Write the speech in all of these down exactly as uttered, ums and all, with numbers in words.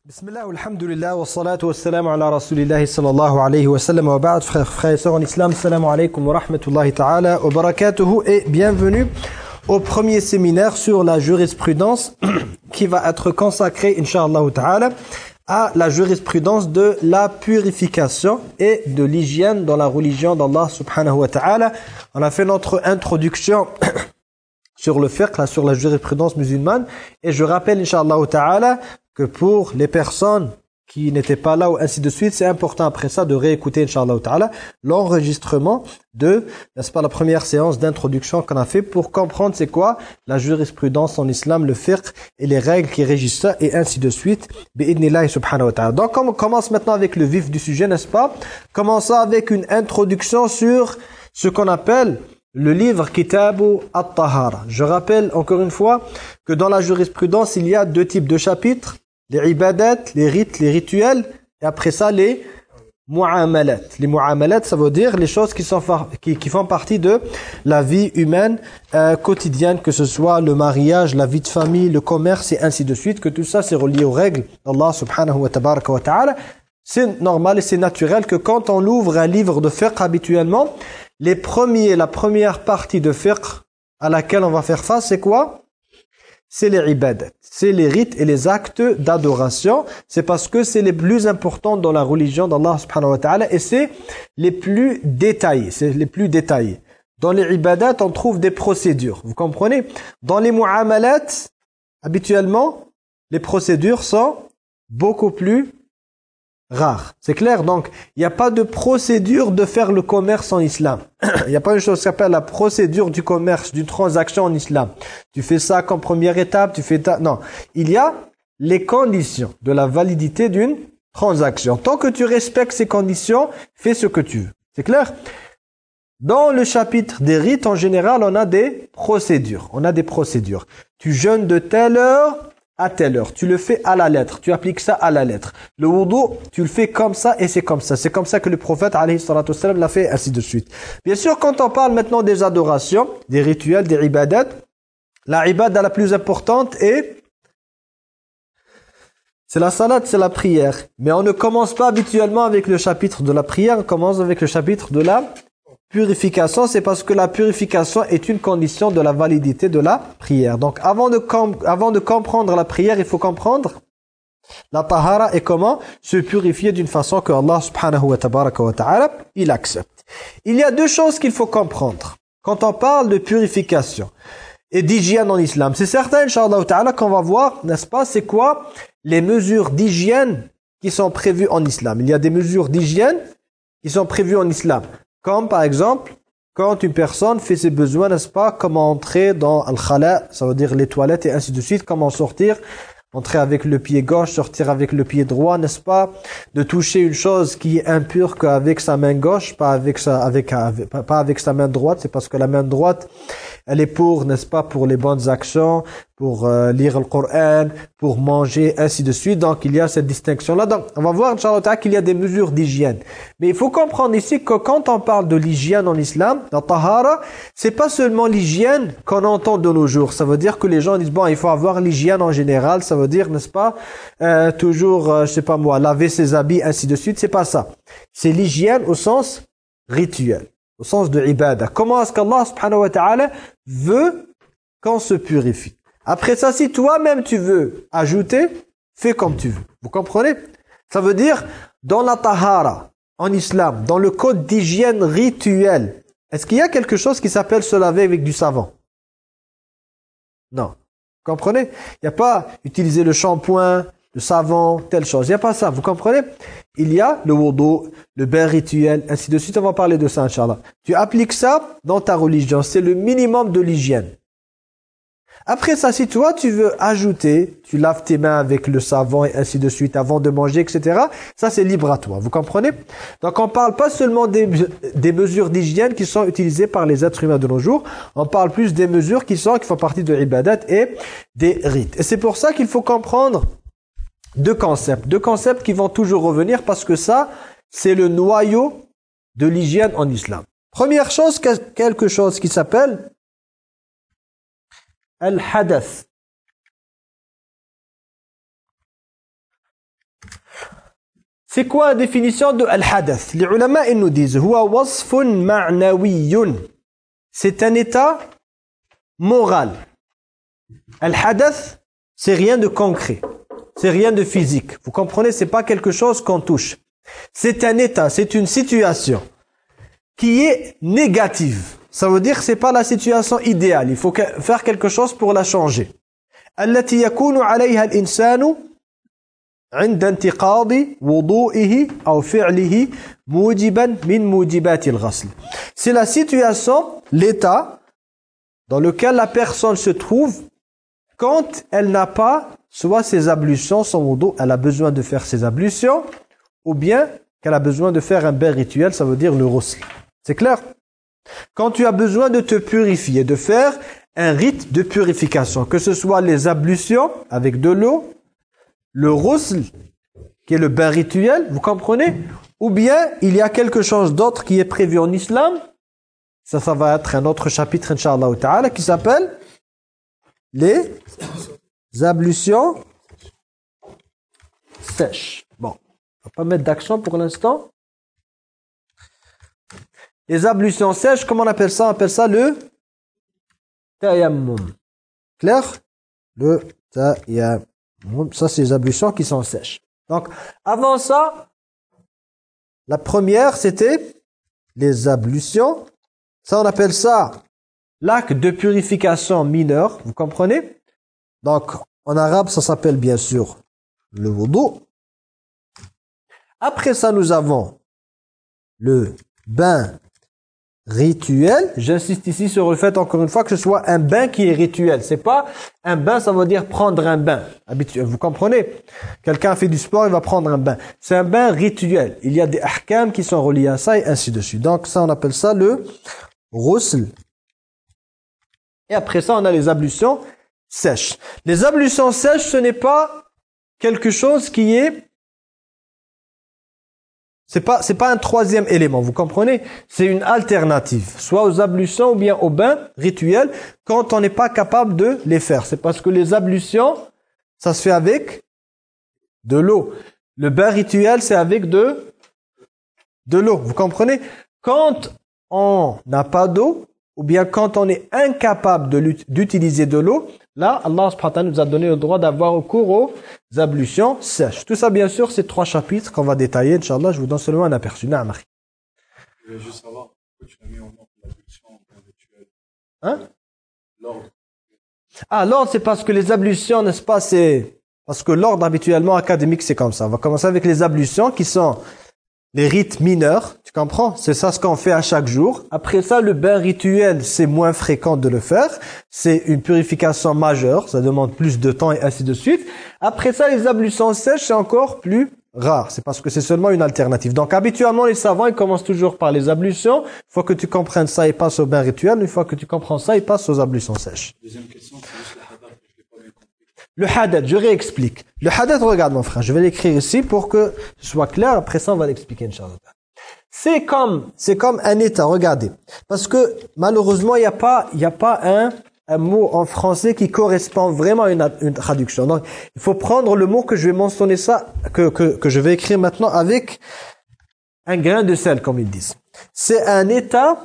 Bismillah, alhamdulillah, wa salatu wa salam ala rasulillahi sallallahu alayhi wa sallam wa ba'd. Frères, frères et sœurs en islam, salam alaykum wa rahmatullahi ta'ala wa barakatuhu et bienvenue au premier séminaire sur la jurisprudence qui va être consacré, incha'Allah ta'ala, à la jurisprudence de la purification et de l'hygiène dans la religion d'Allah subhanahu wa ta'ala. On a fait notre introduction sur le fiqh, sur la jurisprudence musulmane, et je rappelle, incha'Allah ta'ala, que pour les personnes qui n'étaient pas là ou ainsi de suite, c'est important après ça de réécouter, incha'Allah ta'ala, l'enregistrement de, n'est-ce pas, la première séance d'introduction qu'on a fait pour comprendre c'est quoi la jurisprudence en islam, le fiqh et les règles qui régissent ça et ainsi de suite. Bi'idnillahi subhanahu wa ta'ala. Donc on commence maintenant avec le vif du sujet, n'est-ce pas? Commençons avec une introduction sur ce qu'on appelle le livre Kitabu at-Tahara. Je rappelle encore une fois que dans la jurisprudence, il y a deux types de chapitres, les ibadat, les rites, les rituels, et après ça les mu'amalat. Les mu'amalat, ça veut dire les choses qui, sont, qui, qui font partie de la vie humaine euh, quotidienne, que ce soit le mariage, la vie de famille, le commerce et ainsi de suite, que tout ça c'est relié aux règles d'Allah subhanahu wa tabaraka wa ta'ala. C'est normal et c'est naturel que quand on ouvre un livre de fiqh habituellement, les premiers, la première partie de fiqh à laquelle on va faire face, c'est quoi? C'est les ibadat. C'est les rites et les actes d'adoration. C'est parce que c'est les plus importants dans la religion d'Allah subhanahu wa ta'ala et c'est les plus détaillés. C'est les plus détaillés. Dans les ibadat, on trouve des procédures. Vous comprenez? Dans les mu'amalat, habituellement, les procédures sont beaucoup plus rare. C'est clair? Donc, il n'y a pas de procédure de faire le commerce en islam. Il n'y a pas une chose qui s'appelle la procédure du commerce, d'une transaction en islam. Tu fais ça comme première étape, tu fais ta... Non. Il y a les conditions de la validité d'une transaction. Tant que tu respectes ces conditions, fais ce que tu veux. C'est clair? Dans le chapitre des rites, en général, on a des procédures. On a des procédures. Tu jeûnes de telle heure à telle heure. Tu le fais à la lettre. Tu appliques ça à la lettre. Le wudu, tu le fais comme ça et c'est comme ça. C'est comme ça que le prophète, alayhi salatu wassalam, l'a fait, ainsi de suite. Bien sûr, quand on parle maintenant des adorations, des rituels, des ibadat, la ibada la plus importante est, c'est la salat, c'est la prière. Mais on ne commence pas habituellement avec le chapitre de la prière, on commence avec le chapitre de la purification, c'est parce que la purification est une condition de la validité de la prière. Donc avant de, avant de comprendre la prière, il faut comprendre la tahara et comment se purifier d'une façon que Allah subhanahu wa tabaraka wa ta'ala, il accepte. Il y a deux choses qu'il faut comprendre quand on parle de purification et d'hygiène en islam. C'est certain, incha'Allah ta'ala, qu'on va voir, n'est-ce pas, c'est quoi les mesures d'hygiène qui sont prévues en islam. Il y a des mesures d'hygiène qui sont prévues en islam. Comme par exemple, quand une personne fait ses besoins, n'est-ce pas, comment entrer dans al-khala, ça veut dire les toilettes et ainsi de suite, comment sortir, entrer avec le pied gauche, sortir avec le pied droit, n'est-ce pas, de toucher une chose qui est impure qu'avec sa main gauche, pas avec sa, avec, avec, pas avec sa main droite, c'est parce que la main droite, elle est pour, n'est-ce pas, pour les bonnes actions, pour euh, lire le Coran, pour manger, ainsi de suite. Donc, il y a cette distinction-là. Donc, on va voir, Inch'Allah, qu'il y a des mesures d'hygiène. Mais il faut comprendre ici que quand on parle de l'hygiène en islam, la tahara, c'est pas seulement l'hygiène qu'on entend de nos jours. Ça veut dire que les gens disent, bon, il faut avoir l'hygiène en général. Ça veut dire, n'est-ce pas, euh, toujours, euh, je sais pas moi, laver ses habits, ainsi de suite. C'est pas ça. C'est l'hygiène au sens rituel, au sens de ibadah. Comment est-ce qu'Allah subhanahu wa ta'ala veut qu'on se purifie? Après ça, si toi-même tu veux ajouter, fais comme tu veux. Vous comprenez? Ça veut dire, dans la tahara, en islam, dans le code d'hygiène rituel, est-ce qu'il y a quelque chose qui s'appelle se laver avec du savon? Non. Vous comprenez? Il n'y a pas utiliser le shampoing, le savon, telle chose. Il n'y a pas ça. Vous comprenez? Il y a le wudu, le bain rituel, ainsi de suite. On va parler de ça, Inch'Allah. Tu appliques ça dans ta religion. C'est le minimum de l'hygiène. Après ça, si toi, tu veux ajouter, tu laves tes mains avec le savon et ainsi de suite avant de manger, et cetera. Ça, c'est libre à toi. Vous comprenez? Donc, on parle pas seulement des, des mesures d'hygiène qui sont utilisées par les êtres humains de nos jours. On parle plus des mesures qui sont, qui font partie de l'ibadat et des rites. Et c'est pour ça qu'il faut comprendre deux concepts. Deux concepts qui vont toujours revenir parce que ça, c'est le noyau de l'hygiène en islam. Première chose, quelque chose qui s'appelle al-hadath. C'est quoi la définition de al-hadath? Les ulama, ils nous disent huwa wasfun ma'nawiyyun. C'est un état moral. Al-hadath, c'est rien de concret. C'est rien de physique. Vous comprenez, c'est pas quelque chose qu'on touche. C'est un état, c'est une situation qui est négative. Ça veut dire que c'est pas la situation idéale. Il faut faire quelque chose pour la changer. التي يكون عليها الإنسان عند انتقاض وضوئه أو فعله موجبا من موجبات الغسل. C'est la situation, l'état dans lequel la personne se trouve quand elle n'a pas soit ses ablutions, son wudu, elle a besoin de faire ses ablutions, ou bien qu'elle a besoin de faire un bain rituel, ça veut dire le ghusl. C'est clair? Quand tu as besoin de te purifier, de faire un rite de purification, que ce soit les ablutions avec de l'eau, le ghusl, qui est le bain rituel, vous comprenez? Ou bien il y a quelque chose d'autre qui est prévu en islam, ça, ça va être un autre chapitre, Inch'Allah ta'ala, qui s'appelle les ablutions sèches. Bon, on va pas mettre d'accent pour l'instant. Les ablutions sèches, comment on appelle ça? On appelle ça le tayammum. Clair? Le tayammum. Ça, c'est les ablutions qui sont sèches. Donc, avant ça, la première, c'était les ablutions. Ça, on appelle ça l'acte de purification mineur. Vous comprenez? Donc, en arabe, ça s'appelle bien sûr le wudu. Après ça, nous avons le bain rituel. J'insiste ici sur le fait, encore une fois, que ce soit un bain qui est rituel. C'est pas un bain, ça veut dire prendre un bain. Habituel. Vous comprenez? Quelqu'un fait du sport, il va prendre un bain. C'est un bain rituel. Il y a des ahkam qui sont reliés à ça et ainsi de suite. Donc ça, on appelle ça le ghusl. Et après ça, on a les ablutions sèches. Les ablutions sèches, ce n'est pas quelque chose qui est... C'est pas, c'est pas un troisième élément, vous comprenez? C'est une alternative, soit aux ablutions ou bien au bain rituel, quand on n'est pas capable de les faire. C'est parce que les ablutions, ça se fait avec de l'eau. Le bain rituel, c'est avec de, de l'eau, vous comprenez? Quand on n'a pas d'eau, ou bien quand on est incapable d'utiliser de l'eau, là, Allah subhanahu wa ta'ala nous a donné le droit d'avoir recours aux ablutions sèches. Tout ça, bien sûr, c'est trois chapitres qu'on va détailler. Inch'Allah, je vous donne seulement un aperçu. Naam, akhi. Je voulais juste savoir pourquoi tu as mis en ordre l'ablution en bain rituel. Hein? L'ordre. Ah, l'ordre, c'est parce que les ablutions, n'est-ce pas, c'est... Parce que l'ordre, habituellement, académique, c'est comme ça. On va commencer avec les ablutions qui sont les rites mineurs, tu comprends? C'est ça ce qu'on fait à chaque jour. Après ça, le bain rituel, c'est moins fréquent de le faire. C'est une purification majeure, ça demande plus de temps et ainsi de suite. Après ça, les ablutions sèches, c'est encore plus rare. C'est parce que c'est seulement une alternative. Donc, habituellement, les savants, ils commencent toujours par les ablutions. Une fois que tu comprennes ça, ils passent au bain rituel. Une fois que tu comprends ça, ils passent aux ablutions sèches. Deuxième question, c'est juste le hadath. Je l'ai pas bien compris. Le hadath, je réexplique. Le hadath, regarde mon frère, je vais l'écrire ici pour que ce soit clair. Après ça, on va l'expliquer, Inch'Allah. C'est comme, c'est comme un état, regardez. Parce que malheureusement, il n'y a pas, il n'y a pas un, un mot en français qui correspond vraiment à une, une traduction. Donc, il faut prendre le mot que je vais mentionner ça, que, que, que je vais écrire maintenant avec un grain de sel, comme ils disent. C'est un état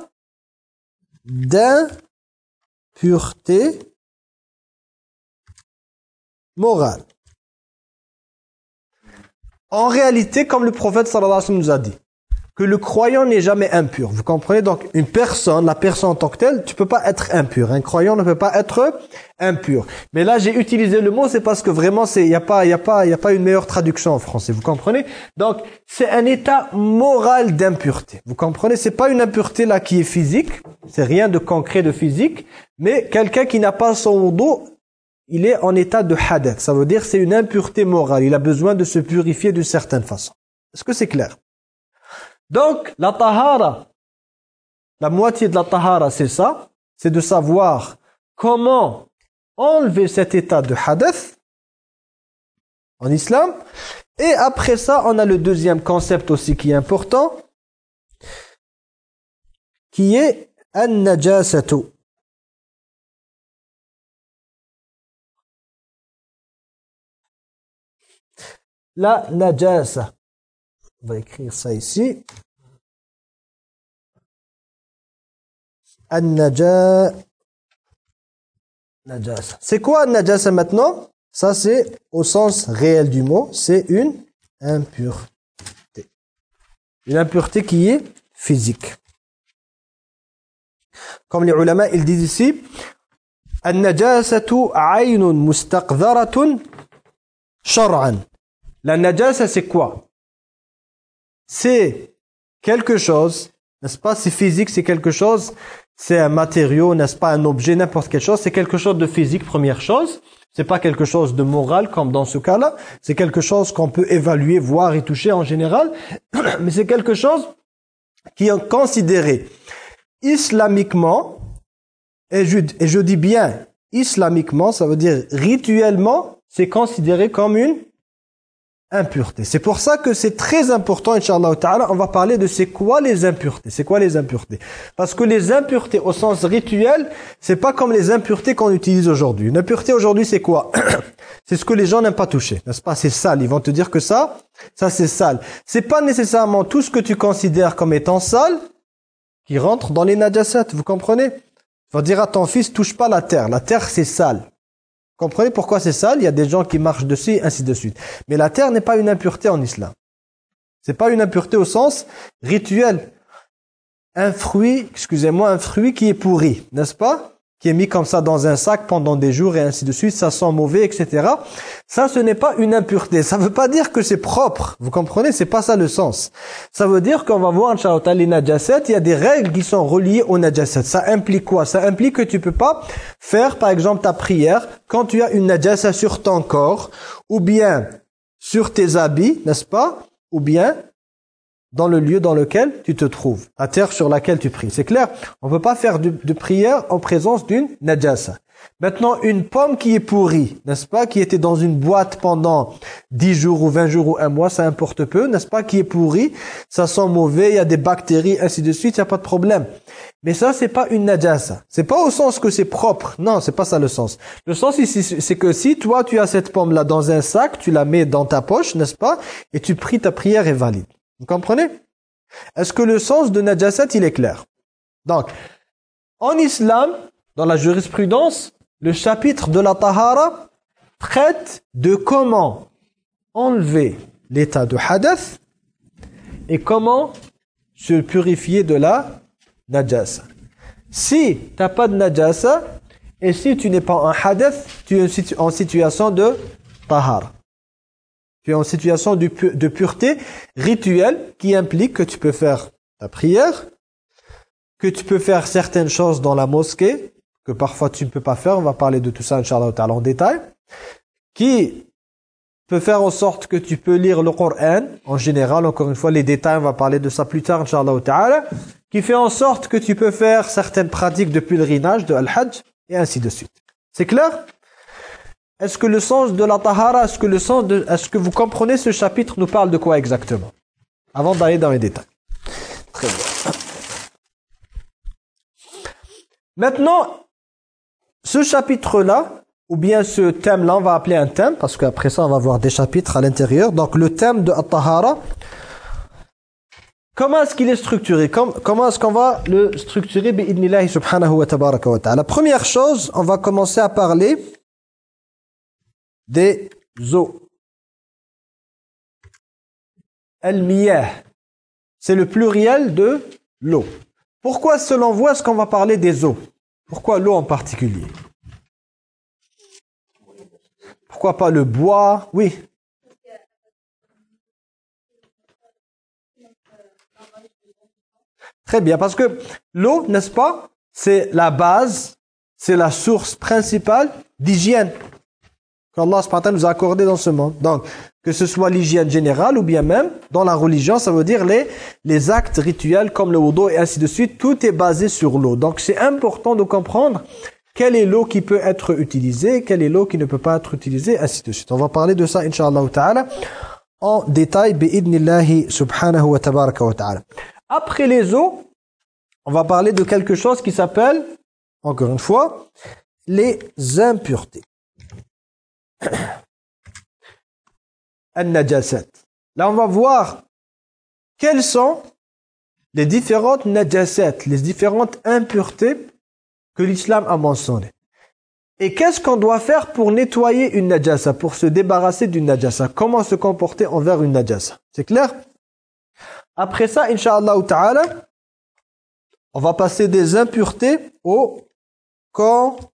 d'impureté morale. En réalité, comme le prophète sallallahu alayhi wa sallam nous a dit, que le croyant n'est jamais impur. Vous comprenez? Donc, une personne, la personne en tant que telle, tu peux pas être impur. Un croyant ne peut pas être impur. Mais là, j'ai utilisé le mot, c'est parce que vraiment, c'est, il y a pas, il y a pas, il y a pas une meilleure traduction en français. Vous comprenez? Donc, c'est un état moral d'impureté. Vous comprenez? C'est pas une impureté là qui est physique. C'est rien de concret de physique. Mais quelqu'un qui n'a pas son wudu, il est en état de hadath. Ça veut dire c'est une impureté morale. Il a besoin de se purifier d'une certaine façon. Est-ce que c'est clair? Donc, la tahara, la moitié de la tahara, c'est ça. C'est de savoir comment enlever cet état de hadath en islam. Et après ça, on a le deuxième concept aussi qui est important, qui est an-najasatu. La najasa. On va écrire ça ici. An-naja... Najasa. C'est quoi an-najasa maintenant? Ça c'est au sens réel du mot, c'est une impureté. Une impureté qui est physique. Comme les ulama, ils disent ici, an-najasatu aynun mustaqdharatun shar'an. La najasa c'est quoi? C'est quelque chose, n'est-ce pas? C'est physique, c'est quelque chose, c'est un matériau, n'est-ce pas? Un objet, n'importe quelle chose, c'est quelque chose de physique, première chose. C'est pas quelque chose de moral comme dans ce cas-là. C'est quelque chose qu'on peut évaluer, voir et toucher en général. Mais c'est quelque chose qui est considéré islamiquement, et je, et je dis bien islamiquement, ça veut dire rituellement, c'est considéré comme une impureté. C'est pour ça que c'est très important, Inch'Allah Ta'ala, on va parler de c'est quoi les impuretés. C'est quoi les impuretés? Parce que les impuretés au sens rituel, c'est pas comme les impuretés qu'on utilise aujourd'hui. Une impureté aujourd'hui, c'est quoi? C'est ce que les gens n'aiment pas toucher, n'est-ce pas? C'est sale. Ils vont te dire que ça, ça c'est sale. C'est pas nécessairement tout ce que tu considères comme étant sale qui rentre dans les najasat, vous comprenez? Tu vas dire à ton fils, touche pas la terre. La terre, c'est sale. Vous comprenez pourquoi c'est sale? Il y a des gens qui marchent dessus, ainsi de suite. Mais la terre n'est pas une impureté en islam. C'est pas une impureté au sens rituel. Un fruit, excusez-moi, un fruit qui est pourri, n'est-ce pas? Qui est mis comme ça dans un sac pendant des jours et ainsi de suite, ça sent mauvais, et cetera. Ça, ce n'est pas une impureté. Ça ne veut pas dire que c'est propre. Vous comprenez? C'est pas ça le sens. Ça veut dire qu'on va voir, Inch'Allah, les najasat, il y a des règles qui sont reliées aux najasat. Ça implique quoi? Ça implique que tu peux pas faire, par exemple, ta prière quand tu as une najasa sur ton corps, ou bien sur tes habits, n'est-ce pas? Ou bien dans le lieu dans lequel tu te trouves, la terre sur laquelle tu pries. C'est clair? On ne peut pas faire de, de prière en présence d'une najasa. Maintenant, une pomme qui est pourrie, n'est-ce pas? Qui était dans une boîte pendant dix jours ou vingt jours ou un mois, ça importe peu, n'est-ce pas? Qui est pourrie, ça sent mauvais, il y a des bactéries, ainsi de suite, il n'y a pas de problème. Mais ça, c'est pas une najasa. C'est pas au sens que c'est propre. Non, c'est pas ça le sens. Le sens ici, c'est que si toi, tu as cette pomme-là dans un sac, tu la mets dans ta poche, n'est-ce pas? Et tu pries, ta prière est valide. Vous comprenez? Est-ce que le sens de najasat, il est clair? Donc, en islam, dans la jurisprudence, le chapitre de la tahara traite de comment enlever l'état de hadath et comment se purifier de la najasa. Si tu n'as pas de najasa et si tu n'es pas en hadath, tu es en situation de tahara. Tu es en situation de, pu de pureté rituelle qui implique que tu peux faire ta prière, que tu peux faire certaines choses dans la mosquée, que parfois tu ne peux pas faire, on va parler de tout ça, Inch'Allah ta'ala, en détail, qui peut faire en sorte que tu peux lire le Coran, en général, encore une fois, les détails, on va parler de ça plus tard, Inch'Allah ta'ala, qui fait en sorte que tu peux faire certaines pratiques de pèlerinage, de al-hajj, et ainsi de suite. C'est clair ? Est-ce que le sens de la tahara, est-ce que le sens de, est-ce que vous comprenez ce chapitre nous parle de quoi exactement? Avant d'aller dans les détails. Très bien. Maintenant, ce chapitre-là, ou bien ce thème-là, on va appeler un thème, parce qu'après ça, on va voir des chapitres à l'intérieur. Donc, le thème de at-tahara, comment est-ce qu'il est structuré? Comment, comment est-ce qu'on va le structurer? Bi'idnillahi subhanahu wa tabaraka wa ta'ala. La première chose, on va commencer à parler des eaux. Al-miyah, c'est le pluriel de l'eau. Pourquoi, selon vous, est-ce qu'on va parler des eaux? Pourquoi l'eau en particulier? Pourquoi pas le bois? Oui. Très bien, parce que l'eau, n'est-ce pas, c'est la base, c'est la source principale d'hygiène qu'Allah subhanahu wa ta'ala nous a accordé dans ce monde. Donc, que ce soit l'hygiène générale ou bien même dans la religion, ça veut dire les, les actes rituels comme le wudu et ainsi de suite, tout est basé sur l'eau. Donc, c'est important de comprendre quelle est l'eau qui peut être utilisée, quelle est l'eau qui ne peut pas être utilisée, ainsi de suite. On va parler de ça, Inch'Allah ta'ala, en détail, bi'idnillahi subhanahu wa tabaraka wa ta'ala. Après les eaux, on va parler de quelque chose qui s'appelle, encore une fois, les impuretés. An-najasat. Là, on va voir quelles sont les différentes najasat, les différentes impuretés que l'islam a mentionnées. Et qu'est-ce qu'on doit faire pour nettoyer une najasa, pour se débarrasser d'une najasa? Comment se comporter envers une najasa? C'est clair? Après ça, Inch'Allah ta'ala, on va passer des impuretés au contenant.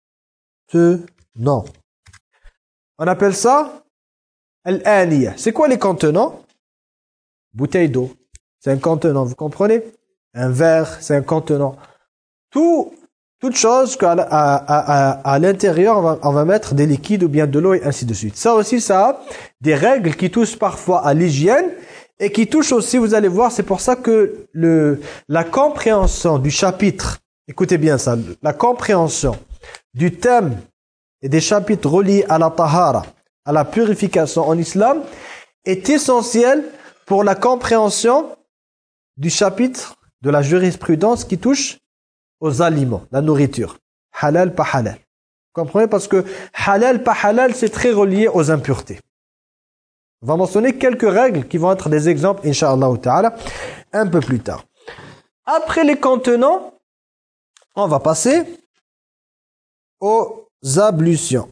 On appelle ça al-aniya. C'est quoi les contenants? Bouteille d'eau, c'est un contenant, vous comprenez? Un verre, c'est un contenant. Tout, toute chose qu'à à, à, à, à l'intérieur, on va, on va mettre des liquides ou bien de l'eau et ainsi de suite. Ça aussi, ça a des règles qui touchent parfois à l'hygiène et qui touchent aussi, vous allez voir, c'est pour ça que le, la compréhension du chapitre, écoutez bien ça, la compréhension du thème et des chapitres reliés à la tahara, à la purification en islam, est essentielle pour la compréhension du chapitre de la jurisprudence qui touche aux aliments, la nourriture. Halal, pas halal. Vous comprenez? Parce que halal, pas halal, c'est très relié aux impuretés. On va mentionner quelques règles qui vont être des exemples, Inch'Allah ta'ala, un peu plus tard. Après les contenants, on va passer aux ablutions.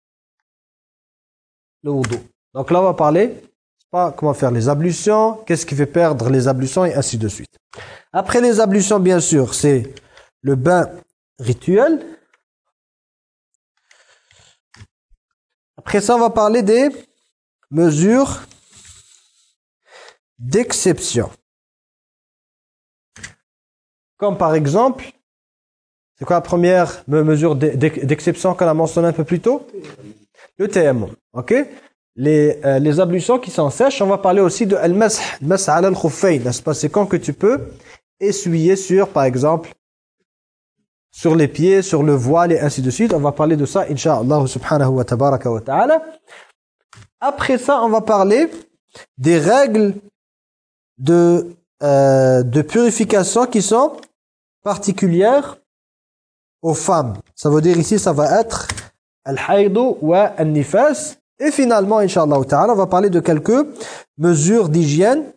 Le wudu. Donc là, on va parler pas comment faire les ablutions, qu'est-ce qui fait perdre les ablutions et ainsi de suite. Après les ablutions, bien sûr, c'est le bain rituel. Après ça, on va parler des mesures d'exception. Comme par exemple, c'est quoi la première mesure d'exception qu'on a mentionné un peu plus tôt? Le tayammum, ok? Les, euh, les ablutions qui sont sèches, on va parler aussi de al-masah, al-masah ala al-khuffayn, n'est-ce pas? C'est quand que tu peux essuyer sur, par exemple, sur les pieds, sur le voile et ainsi de suite. On va parler de ça, Inch'Allah subhanahu wa tabaraka wa ta'ala. Après ça, on va parler des règles de, euh, de purification qui sont particulières aux femmes. Ça veut dire ici, ça va être al-haïdu wa al-nifas. Et finalement, Inch'Allah ta'ala, on va parler de quelques mesures d'hygiène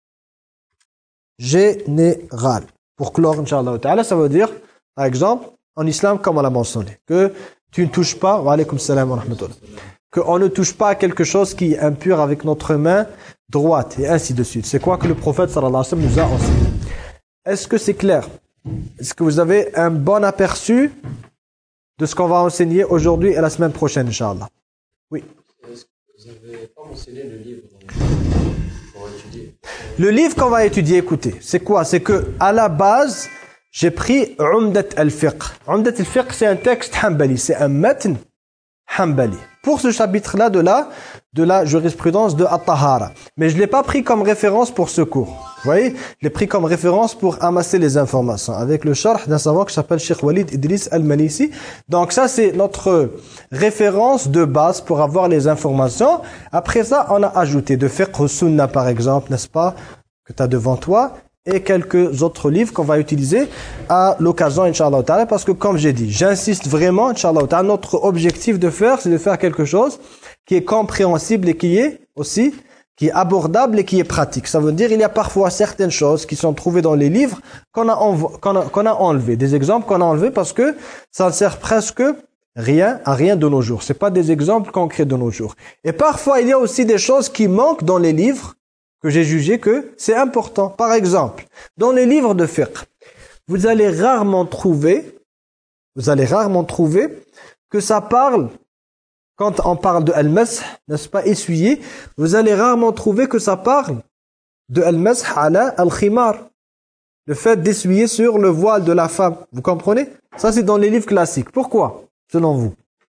générales. Pour clore, Inch'Allah ta'ala, ça veut dire, par exemple, en islam, comme on l'a mentionné, que tu ne touches pas, wa alaykum salam wa rahmatullah, qu'on ne touche pas à quelque chose qui est impur avec notre main droite, et ainsi de suite. C'est quoi que le prophète sallallahu alayhi wa sallam nous a enseigné. Est-ce que c'est clair? Est-ce que vous avez un bon aperçu de ce qu'on va enseigner aujourd'hui et la semaine prochaine, Inch'Allah? Oui. Est-ce que vous n'avez pas mentionné le livre qu'on va étudier? Le livre qu'on va étudier, écoutez, c'est quoi? C'est que à la base, j'ai pris Umdat al-Fiqh. Umdat al-Fiqh, c'est un texte hanbali, c'est un matn hanbali. Pour ce chapitre-là de la, de la jurisprudence de At-Tahara. Mais je ne l'ai pas pris comme référence pour ce cours. Vous voyez? Je l'ai pris comme référence pour amasser les informations. Avec le sharh d'un savant qui s'appelle Cheikh Walid Idriss Al-Malisi. Donc ça, c'est notre référence de base pour avoir les informations. Après ça, on a ajouté de fiqh sunnah par exemple, n'est-ce pas? Que tu as devant toi. Et quelques autres livres qu'on va utiliser à l'occasion, Inch'Allah ta'ala, parce que comme j'ai dit, j'insiste vraiment, Inch'Allah ta'ala, notre objectif de faire, c'est de faire quelque chose qui est compréhensible et qui est aussi, qui est abordable et qui est pratique. Ça veut dire, il y a parfois certaines choses qui sont trouvées dans les livres qu'on a, qu'on a, qu'on a enlevées. Des exemples qu'on a enlevés parce que ça ne sert presque rien à rien de nos jours. C'est pas des exemples concrets de nos jours. Et parfois, il y a aussi des choses qui manquent dans les livres que j'ai jugé que c'est important. Par exemple, dans les livres de fiqh, vous allez rarement trouver, vous allez rarement trouver que ça parle, quand on parle de al-masah, n'est-ce pas, essuyer, vous allez rarement trouver que ça parle de al-masah ala al-khimar, le fait d'essuyer sur le voile de la femme. Vous comprenez? Ça, c'est dans les livres classiques. Pourquoi, selon vous?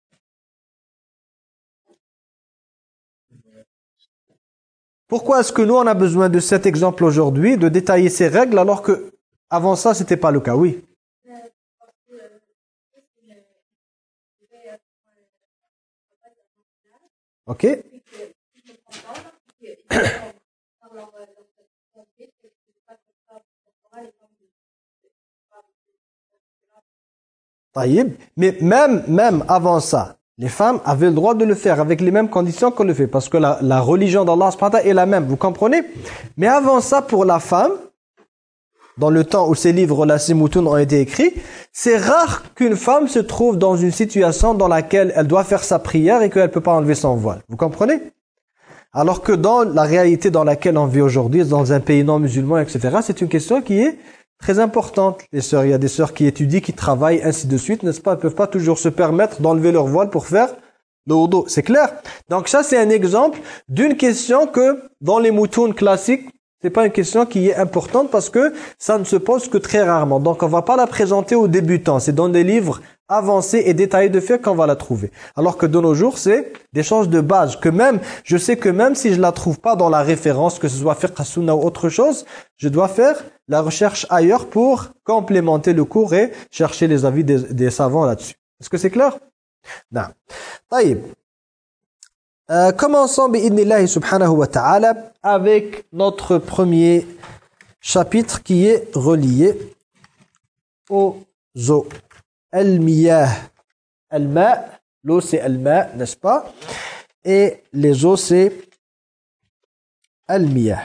Pourquoi est-ce que nous, on a besoin de cet exemple aujourd'hui, de détailler ces règles, alors que avant ça, c'était pas le cas? Oui. Ok. Taïb. Mais même, même avant ça, Les femmes avaient le droit de le faire avec les mêmes conditions qu'on le fait. Parce que la, la religion d'Allah subhanahu wa ta'ala est la même. Vous comprenez? Mais avant ça, pour la femme, dans le temps où ces livres, la Simoutun, ont été écrits, c'est rare qu'une femme se trouve dans une situation dans laquelle elle doit faire sa prière et qu'elle ne peut pas enlever son voile. Vous comprenez? Alors que dans la réalité dans laquelle on vit aujourd'hui, dans un pays non musulman, et cetera, c'est une question qui est très importante. Les sœurs, il y a des sœurs qui étudient, qui travaillent, ainsi de suite, n'est-ce pas? Elles ne peuvent pas toujours se permettre d'enlever leur voile pour faire le wudu. C'est clair? Donc ça, c'est un exemple d'une question que, dans les moutons classiques, c'est pas une question qui est importante parce que ça ne se pose que très rarement. Donc on va pas la présenter aux débutants. C'est dans des livres avancés et détaillés de fait qu'on va la trouver. Alors que de nos jours, c'est des choses de base. Que même, je sais que même si je la trouve pas dans la référence, que ce soit fiqh as-sunnah ou autre chose, je dois faire la recherche ailleurs pour complémenter le cours et chercher les avis des, des savants là-dessus. Est-ce que c'est clair? Non. Taïb. Euh, commençons bi'idnillahi subhanahu wa ta'ala avec notre premier chapitre qui est relié aux eaux. Al-miyah. Al-ma, l'eau c'est al-ma, n'est-ce pas? Et les eaux c'est al-miyah.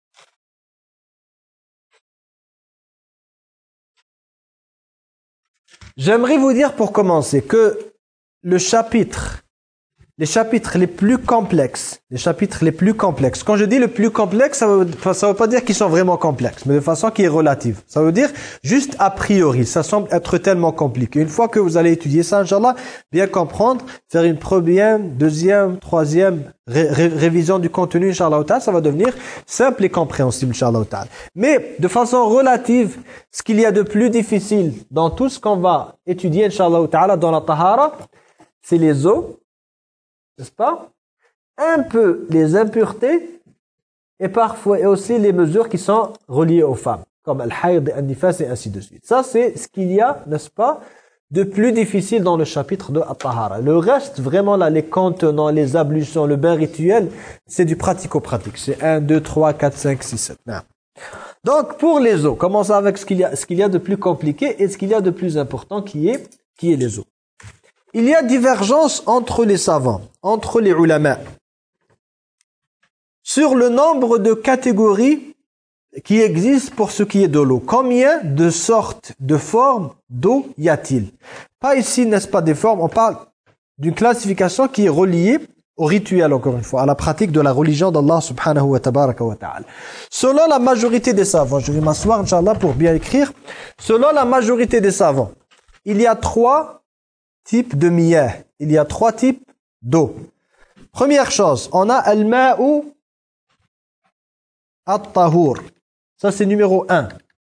J'aimerais vous dire pour commencer que le chapitre Les chapitres les plus complexes, les chapitres les plus complexes. Quand je dis le plus complexe, ça veut, ça veut pas dire qu'ils sont vraiment complexes, mais de façon qui est relative. Ça veut dire juste a priori, ça semble être tellement compliqué. Une fois que vous allez étudier ça, Inch'Allah, bien comprendre, faire une première, deuxième, troisième ré ré révision du contenu, Inch'Allah, ça va devenir simple et compréhensible, Inch'Allah. Mais de façon relative, ce qu'il y a de plus difficile dans tout ce qu'on va étudier, Inch'Allah, dans la tahara, c'est les eaux, n'est-ce pas? Un peu les impuretés et parfois et aussi les mesures qui sont reliées aux femmes, comme al-hayd, al-nifas et ainsi de suite. Ça, c'est ce qu'il y a, n'est-ce pas, de plus difficile dans le chapitre de At-Tahara. Le reste, vraiment, là, les contenants, les ablutions, le bain rituel, c'est du pratico-pratique. C'est un, deux, trois, quatre, cinq, six, sept. Non. Donc, pour les eaux, commençons avec ce qu'il y a, ce qu'il y a de plus compliqué et ce qu'il y a de plus important qui est, qui est les eaux. Il y a divergence entre les savants, entre les ulama, sur le nombre de catégories qui existent pour ce qui est de l'eau. Combien de sortes, de formes d'eau y a-t-il? Pas ici, n'est-ce pas, des formes, on parle d'une classification qui est reliée au rituel, encore une fois, à la pratique de la religion d'Allah subhanahu wa tabaraka wa ta'ala. Selon la majorité des savants, je vais m'asseoir, Inch'Allah, pour bien écrire, selon la majorité des savants, il y a trois types de miyah. Il y a trois types d'eau. Première chose, on a al-ma'u at-tahur. Ça, c'est numéro un.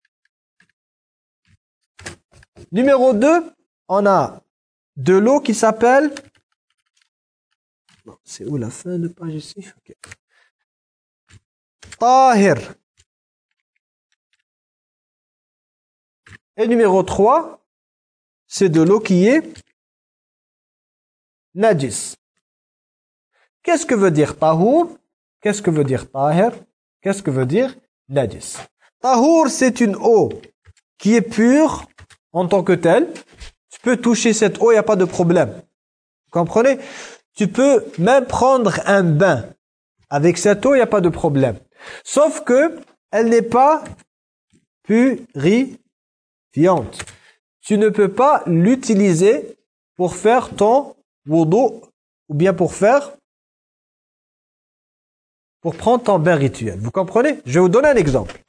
Numéro deux, on a de l'eau qui s'appelle... C'est où la fin de page ici? Okay. Tahir. Et numéro trois, c'est de l'eau qui est najis. Qu'est-ce que veut dire tahour? Qu'est-ce que veut dire tahir? Qu'est-ce que veut dire najis? Tahour, c'est une eau qui est pure en tant que telle. Tu peux toucher cette eau, il n'y a pas de problème. Vous comprenez? Tu peux même prendre un bain avec cette eau, il n'y a pas de problème. Sauf que elle n'est pas purifiante. Tu ne peux pas l'utiliser pour faire ton wudu ou bien pour faire pour prendre ton bain rituel. Vous comprenez? Je vais vous donner un exemple.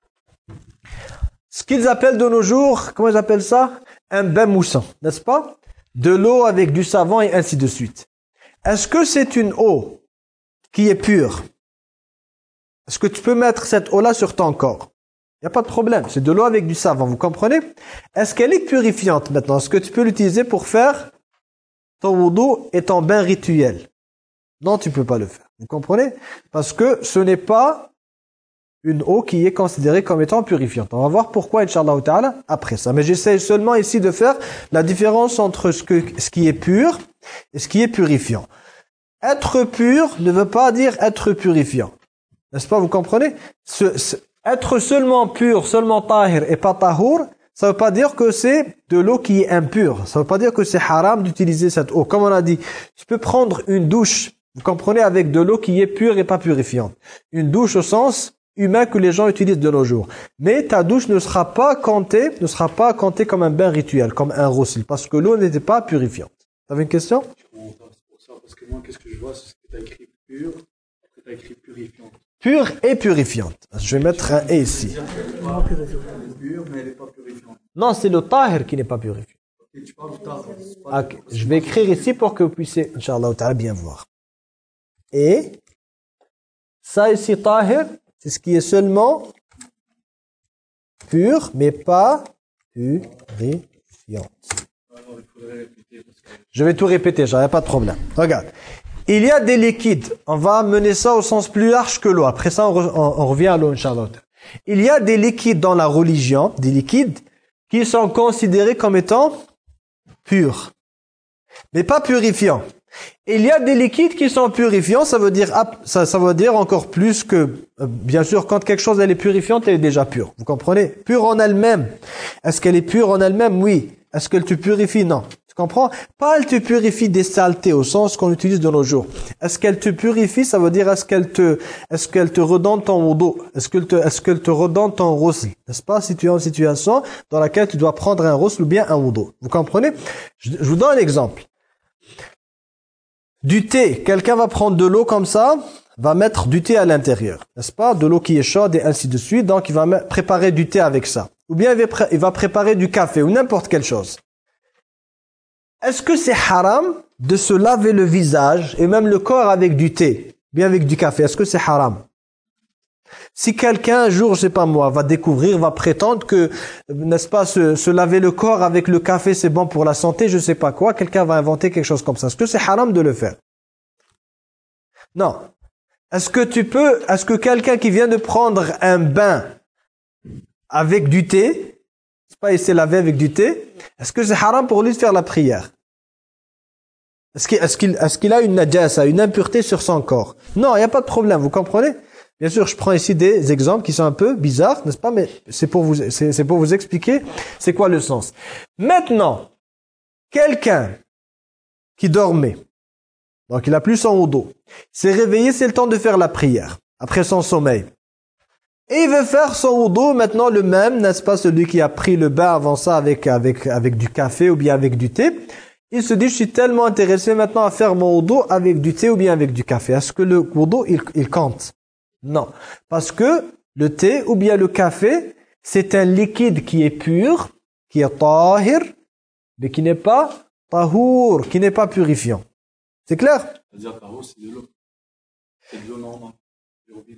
Ce qu'ils appellent de nos jours, comment ils appellent ça? Un bain moussant, n'est-ce pas? De l'eau avec du savon et ainsi de suite. Est-ce que c'est une eau qui est pure? Est-ce que tu peux mettre cette eau-là sur ton corps? Il n'y a pas de problème. C'est de l'eau avec du savon, vous comprenez? Est-ce qu'elle est purifiante maintenant? Est-ce que tu peux l'utiliser pour faire ton wudu et ton bain rituel? Non, tu ne peux pas le faire. Vous comprenez? Parce que ce n'est pas une eau qui est considérée comme étant purifiante. On va voir pourquoi, Inch'Allah ta'ala, après ça. Mais j'essaie seulement ici de faire la différence entre ce, que, ce qui est pur et ce qui est purifiant. Être pur ne veut pas dire être purifiant. N'est-ce pas, vous comprenez? ce, ce, Être seulement pur, seulement tahir et pas tahour, ça ne veut pas dire que c'est de l'eau qui est impure. Ça ne veut pas dire que c'est haram d'utiliser cette eau. Comme on a dit, tu peux prendre une douche, vous comprenez, avec de l'eau qui est pure et pas purifiante. Une douche au sens humain que les gens utilisent de nos jours. Mais ta douche ne sera pas comptée, ne sera pas comptée comme un bain rituel, comme un ghusl, parce que l'eau n'était pas purifiante. Tu avais une question? Parce que moi, qu'est-ce que je vois, c'est ce que tu as écrit pur, que tu as écrit purifiante. Pure et purifiante. Je vais mettre un « et » ici. Elle est pure, mais elle n'est pas purifiante. Non, c'est le tahir qui n'est pas purifié. Et tu parles de tahir. Okay. Je vais écrire ici pour que vous puissiez, Inch'Allah, bien voir. Et ça ici, tahir, c'est ce qui est seulement pur, mais pas purifiante. Alors, il faudrait répéter. Parce que... Je vais tout répéter, j'aurai pas de problème. Regarde. Il y a des liquides. On va mener ça au sens plus large que l'eau. Après ça, on, re, on, on revient à l'eau, Inch'Allah. Il y a des liquides dans la religion, des liquides qui sont considérés comme étant purs, mais pas purifiants. Il y a des liquides qui sont purifiants, ça veut dire ça, ça veut dire encore plus que, euh, bien sûr, quand quelque chose elle est purifiante, elle est déjà pure. Vous comprenez? Pure en elle-même. Est-ce qu'elle est pure en elle-même? Oui. Est-ce qu'elle te purifie? Non. Tu comprends? Pas elle te purifie des saletés au sens qu'on utilise de nos jours. Est-ce qu'elle te purifie? Ça veut dire est-ce qu'elle te, est-ce qu'elle te redonne ton wudu? Est-ce qu'elle te, est-ce qu'elle te redonne ton ghusl? N'est-ce pas? Si tu es en situation dans laquelle tu dois prendre un ghusl ou bien un wudu. Vous comprenez? Je, je vous donne un exemple. Du thé. Quelqu'un va prendre de l'eau comme ça, va mettre du thé à l'intérieur. N'est-ce pas? De l'eau qui est chaude et ainsi de suite. Donc, il va préparer du thé avec ça. Ou bien il va, pré- il va préparer du café ou n'importe quelle chose. Est-ce que c'est haram de se laver le visage et même le corps avec du thé, bien avec du café? Est-ce que c'est haram? Si quelqu'un un jour, je sais pas moi, va découvrir, va prétendre que, n'est-ce pas, se, se laver le corps avec le café c'est bon pour la santé, je sais pas quoi, quelqu'un va inventer quelque chose comme ça. Est-ce que c'est haram de le faire? Non. Est-ce que tu peux, est-ce que quelqu'un qui vient de prendre un bain avec du thé, c'est pas, il s'est lavé avec du thé, est-ce que c'est haram pour lui de faire la prière? Est-ce qu'il, est-ce qu'il, est-ce qu'il a une najasa, une impureté sur son corps? Non, il n'y a pas de problème, vous comprenez? Bien sûr, je prends ici des exemples qui sont un peu bizarres, n'est-ce pas? Mais c'est pour vous, c'est, c'est pour vous expliquer c'est quoi le sens. Maintenant, quelqu'un qui dormait, donc il a plus son wudu, s'est réveillé, c'est le temps de faire la prière, après son sommeil. Et il veut faire son wudu maintenant le même, n'est-ce pas, celui qui a pris le bain avant ça avec, avec, avec du café ou bien avec du thé. Il se dit, je suis tellement intéressé maintenant à faire mon wudu avec du thé ou bien avec du café. Est-ce que le wudu, il, il compte? Non. Parce que le thé ou bien le café, c'est un liquide qui est pur, qui est tahir, mais qui n'est pas tahour, qui n'est pas purifiant. C'est clair? C'est-à-dire tahour, c'est de l'eau. C'est de l'eau normale. Du robinet.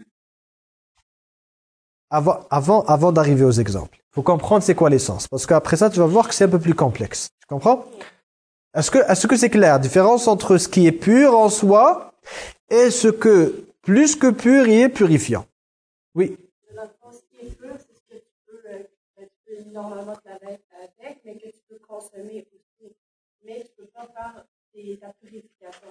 Avant, avant, avant d'arriver aux exemples, il faut comprendre c'est quoi l'essence. Parce qu'après ça, tu vas voir que c'est un peu plus complexe. Tu comprends? Est-ce que, est-ce que c'est clair? Différence entre ce qui est pur en soi et ce que, plus que pur, il est purifiant. Oui. Ce qui est pur, c'est ce que tu peux, euh, tu peux normalement te laver avec, mais que tu peux consommer aussi. Mais tu ne peux pas faire des, ta purification.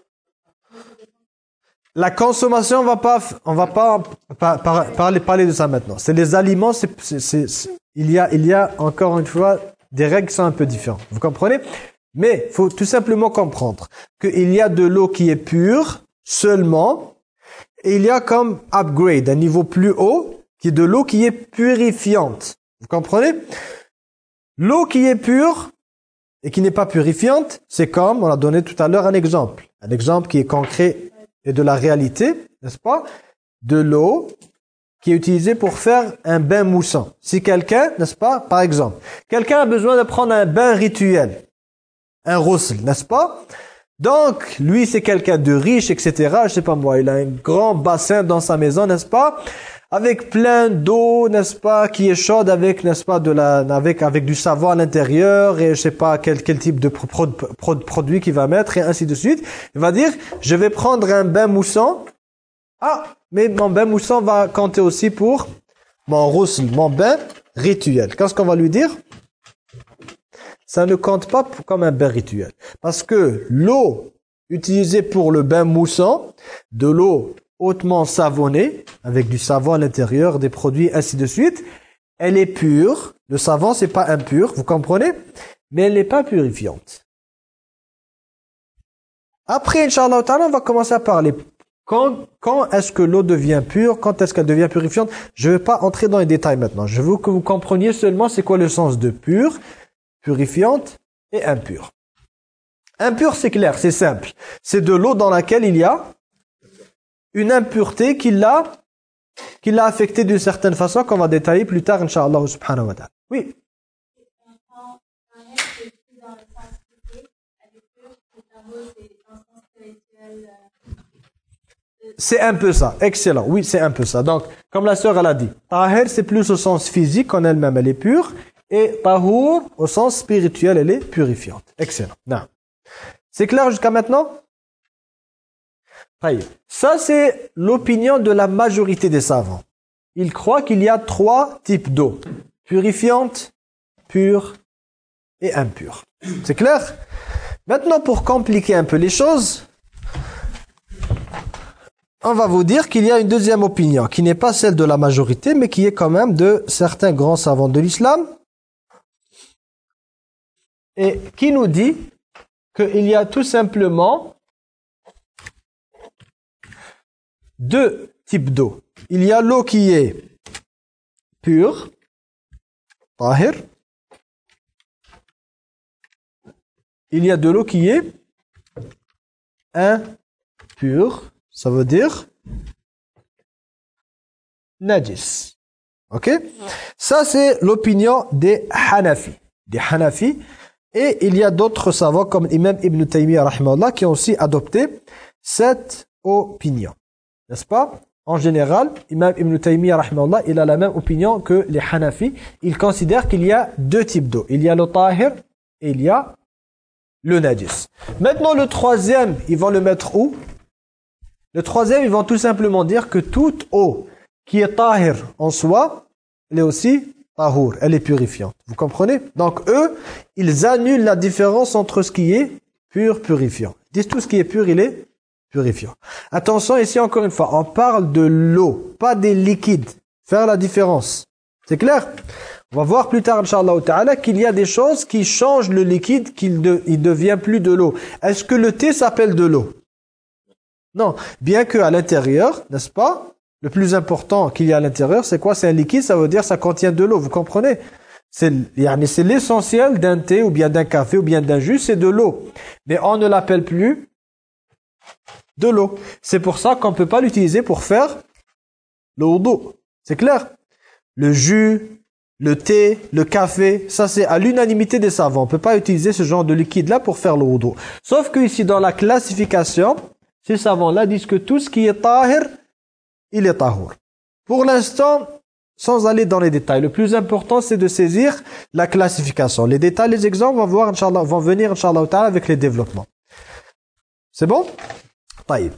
La consommation, on va pas, on va pas par, par, parler, parler de ça maintenant. C'est les aliments, c'est, c'est, c'est, c'est, il y a, il y a encore une fois des règles qui sont un peu différentes. Vous comprenez? Mais faut tout simplement comprendre qu'il y a de l'eau qui est pure seulement, et il y a comme upgrade, un niveau plus haut, qui est de l'eau qui est purifiante. Vous comprenez? L'eau qui est pure et qui n'est pas purifiante, c'est comme, on a donné tout à l'heure un exemple. Un exemple qui est concret et de la réalité, n'est-ce pas? De l'eau qui est utilisée pour faire un bain moussant. Si quelqu'un, n'est-ce pas, par exemple, quelqu'un a besoin de prendre un bain rituel, un ghusl, n'est-ce pas? Donc, lui, c'est quelqu'un de riche, et cetera. Je sais pas moi, il a un grand bassin dans sa maison, n'est-ce pas? Avec plein d'eau, n'est-ce pas, qui est chaude avec, n'est-ce pas, de la, avec, avec du savon à l'intérieur et je sais pas quel, quel type de pro, pro, pro, produit qu'il va mettre et ainsi de suite. Il va dire, je vais prendre un bain moussant. Ah, mais mon bain moussant va compter aussi pour mon ghusl, mon bain rituel. Qu'est-ce qu'on va lui dire? Ça ne compte pas pour, comme un bain rituel. Parce que l'eau utilisée pour le bain moussant, de l'eau hautement savonnée, avec du savon à l'intérieur, des produits, ainsi de suite, elle est pure. Le savon, c'est pas impur, vous comprenez? Mais elle n'est pas purifiante. Après, Inch'Allah, on va commencer à parler. Quand, quand est-ce que l'eau devient pure? Quand est-ce qu'elle devient purifiante? Je ne vais pas entrer dans les détails maintenant. Je veux que vous compreniez seulement c'est quoi le sens de pure, purifiante et impure. Impure, c'est clair, c'est simple. C'est de l'eau dans laquelle il y a une impureté qui l'a qui l'a affectée d'une certaine façon qu'on va détailler plus tard, Inch'Allah subhanahu wa ta'ala. Oui. C'est un peu ça, excellent. Oui, c'est un peu ça. Donc, comme la sœur elle a dit, tahir c'est plus au sens physique en elle-même, elle est pure, et tahour au sens spirituel, elle est purifiante. Excellent. Non. C'est clair jusqu'à maintenant? Ça, c'est l'opinion de la majorité des savants. Ils croient qu'il y a trois types d'eau. Purifiante, pure et impure. C'est clair? Maintenant, pour compliquer un peu les choses, on va vous dire qu'il y a une deuxième opinion, qui n'est pas celle de la majorité, mais qui est quand même de certains grands savants de l'islam, et qui nous dit qu'il y a tout simplement deux types d'eau. Il y a l'eau qui est pure, tahir. Il y a de l'eau qui est impure, ça veut dire najis. Ok? Ça c'est l'opinion des Hanafi. Des Hanafi. Et il y a d'autres savants comme l'imam Ibn Taymiyyah rahimahullah qui ont aussi adopté cette opinion. N'est-ce pas? En général, Imam Ibn Taymiyyah rahimahullah, il a la même opinion que les Hanafi. Il considère qu'il y a deux types d'eau. Il y a le tahir et il y a le najis. Maintenant, le troisième, ils vont le mettre où? Le troisième, ils vont tout simplement dire que toute eau qui est tahir en soi, elle est aussi tahour, elle est purifiante. Vous comprenez? Donc eux, ils annulent la différence entre ce qui est pur, purifiant. Ils disent tout ce qui est pur, il est purifiant. Attention, ici encore une fois, on parle de l'eau, pas des liquides. Faire la différence. C'est clair? On va voir plus tard, Inch'Allah ta'ala, qu'il y a des choses qui changent le liquide, qu'il ne il devient plus de l'eau. Est-ce que le thé s'appelle de l'eau? Non. Bien qu'à l'intérieur, n'est-ce pas? Le plus important qu'il y a à l'intérieur, c'est quoi? C'est un liquide, ça veut dire ça contient de l'eau. Vous comprenez? C'est c'est l'essentiel d'un thé ou bien d'un café ou bien d'un jus, c'est de l'eau. Mais on ne l'appelle plus de l'eau. C'est pour ça qu'on ne peut pas l'utiliser pour faire le wudu. C'est clair? Le jus, le thé, le café, ça c'est à l'unanimité des savants. On ne peut pas utiliser ce genre de liquide-là pour faire le wudu. Sauf que ici dans la classification, ces savants-là disent que tout ce qui est tahir, il est tahour. Pour l'instant, sans aller dans les détails, le plus important c'est de saisir la classification. Les détails, les exemples vont, voir, Inch'Allah, vont venir Inch'Allah ta'ala avec les développements. C'est bon? طيب.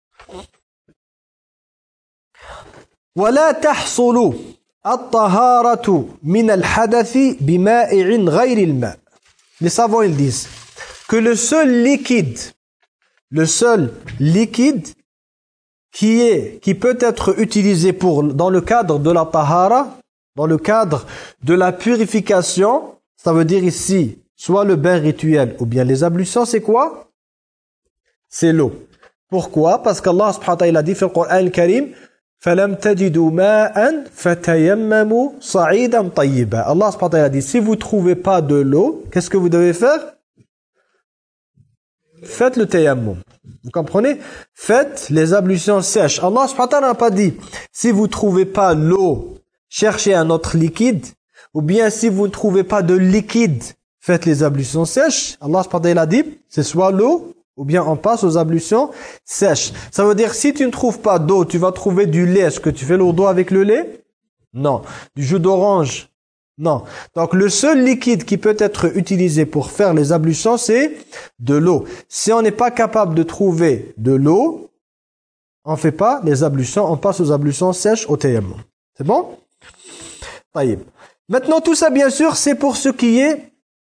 ولا تحصل الطهارة من الحدث بمائع غير الماء. Les savants ils disent que le seul liquide, le seul liquide qui est qui peut être utilisé pour dans le cadre de la tahara, dans le cadre de la purification, ça veut dire ici soit le bain rituel ou bien les ablutions, c'est quoi? C'est l'eau. Pourquoi? Parce qu'Allah subhanahu wa ta'ala dit dans le Coran al-Karim فَلَمْ تَجِدُوا مَاءً فَتَيَمَّمُوا صَعِيدًا طَيِّبًا. Allah subhanahu wa ta'ala dit si vous ne trouvez pas de l'eau, qu'est-ce que vous devez faire? Faites le tayammum. Vous comprenez? Faites les ablutions sèches. Allah subhanahu wa ta'ala n'a pas dit si vous ne trouvez pas l'eau, cherchez un autre liquide, ou bien si vous ne trouvez pas de liquide, faites les ablutions sèches. Allah subhanahu wa ta'ala dit c'est soit l'eau ou bien on passe aux ablutions sèches. Ça veut dire si tu ne trouves pas d'eau, tu vas trouver du lait. Est-ce que tu fais l'eau d'eau avec le lait? Non. Du jus d'orange? Non. Donc le seul liquide qui peut être utilisé pour faire les ablutions, c'est de l'eau. Si on n'est pas capable de trouver de l'eau, on ne fait pas les ablutions, on passe aux ablutions sèches au tayammum. C'est bon? Taïb. Maintenant tout ça bien sûr, c'est pour ce qui est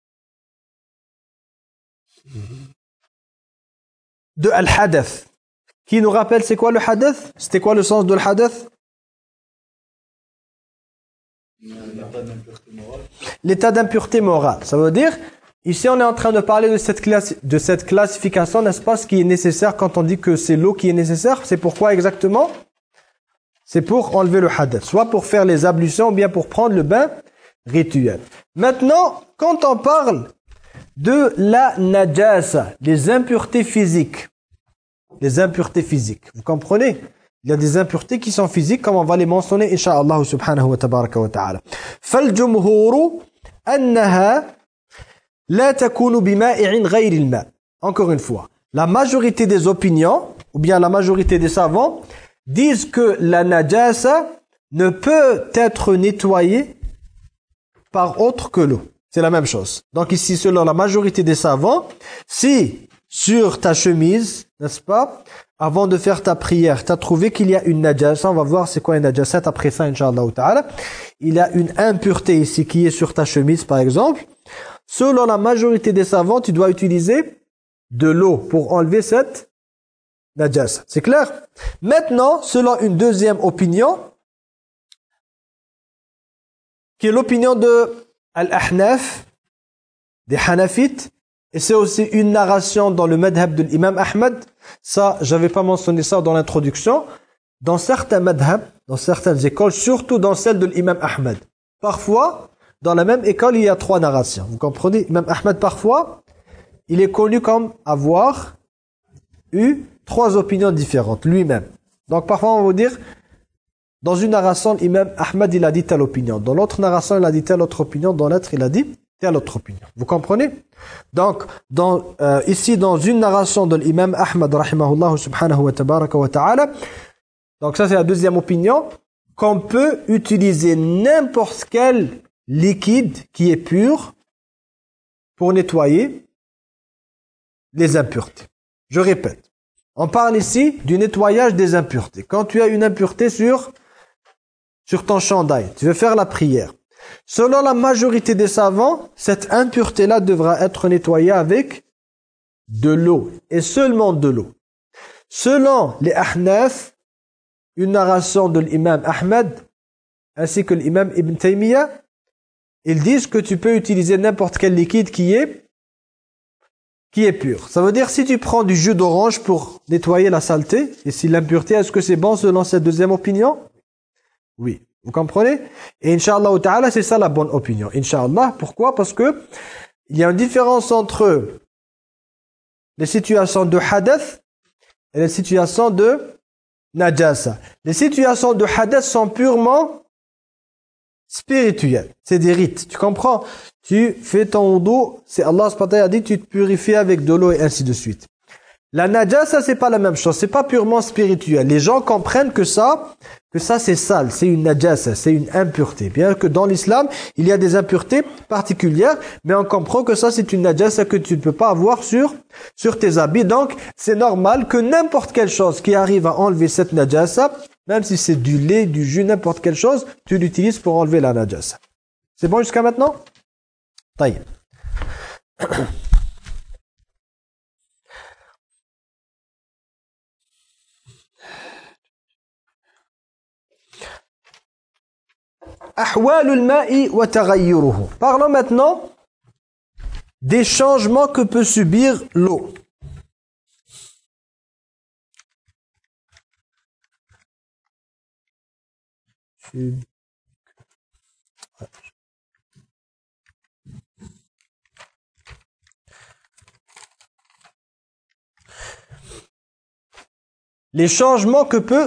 de al-hadath. Qui nous rappelle c'est quoi le hadath? C'était quoi le sens de al-hadath? l'état d'impureté morale. L'état d'impureté morale, ça veut dire, ici on est en train de parler de cette, classi de cette classification, n'est-ce pas, ce qui est nécessaire quand on dit que c'est l'eau qui est nécessaire, c'est pourquoi exactement? C'est pour enlever le hadath, soit pour faire les ablutions ou bien pour prendre le bain rituel. Maintenant, quand on parle de la najasa, les impuretés physiques, les impuretés physiques, vous comprenez? Il y a des impuretés qui sont physiques, comme on va les mentionner, incha'Allah subhanahu wa tabaraka wa ta'ala. فَالْجُمْهُورُ أَنَّهَا لَا تَكُونُ بِمَائِعٍ غَيْرِ الْمَاءِ. Encore une fois, la majorité des opinions, ou bien la majorité des savants, disent que la najasa ne peut être nettoyée par autre que l'eau. C'est la même chose. Donc ici, selon la majorité des savants, si sur ta chemise, n'est-ce pas, avant de faire ta prière, tu as trouvé qu'il y a une najasa, on va voir c'est quoi une najasa après ça, incha'Allah ta'ala. Il y a une impureté ici qui est sur ta chemise, par exemple. Selon la majorité des savants, tu dois utiliser de l'eau pour enlever cette najasa. C'est clair? Maintenant, selon une deuxième opinion, qui est l'opinion de Al-Ahnaf, des Hanafites, et c'est aussi une narration dans le madhab de l'imam Ahmed. Ça, j'avais pas mentionné ça dans l'introduction. Dans certains madhab, dans certaines écoles, surtout dans celle de l'imam Ahmed. Parfois, dans la même école, il y a trois narrations. Vous comprenez? Imam Ahmed, parfois, il est connu comme avoir eu trois opinions différentes, lui-même. Donc, parfois, on va vous dire, dans une narration, l'imam Ahmed, il a dit telle opinion. Dans l'autre narration, il a dit telle autre opinion. Dans l'autre, il a dit telle autre opinion. Vous comprenez? Donc, dans, euh, ici, dans une narration de l'imam Ahmed, rahimahullah, subhanahu wa tabaraka wa ta'ala, donc ça, c'est la deuxième opinion, qu'on peut utiliser n'importe quel liquide qui est pur pour nettoyer les impuretés. Je répète, on parle ici du nettoyage des impuretés. Quand tu as une impureté sur, sur ton chandail, tu veux faire la prière. Selon la majorité des savants, cette impureté-là devra être nettoyée avec de l'eau, et seulement de l'eau. Selon les Ahnaf, une narration de l'imam Ahmed, ainsi que l'imam Ibn Taymiyyah, ils disent que tu peux utiliser n'importe quel liquide qui est, qui est pur. Ça veut dire, si tu prends du jus d'orange pour nettoyer la saleté, et si l'impureté, est-ce que c'est bon selon cette deuxième opinion? Oui. Vous comprenez? Et Inch'Allah ta'ala, c'est ça la bonne opinion. Inch'Allah, pourquoi? Parce que il y a une différence entre les situations de hadath et les situations de najasa. Les situations de hadath sont purement spirituelles. C'est des rites. Tu comprends? Tu fais ton wudu, c'est Allah subhanahu wa ta'ala a dit tu te purifies avec de l'eau et ainsi de suite. La najasa, c'est pas la même chose, c'est pas purement spirituel. Les gens comprennent que ça, que ça c'est sale, c'est une najasa, c'est une impureté. Bien que dans l'islam, il y a des impuretés particulières, mais on comprend que ça c'est une najasa que tu ne peux pas avoir sur, sur tes habits. Donc, c'est normal que n'importe quelle chose qui arrive à enlever cette najasa, même si c'est du lait, du jus, n'importe quelle chose, tu l'utilises pour enlever la najasa. C'est bon jusqu'à maintenant? Taïe. Parlons maintenant des changements que peut subir l'eau. Les changements que peut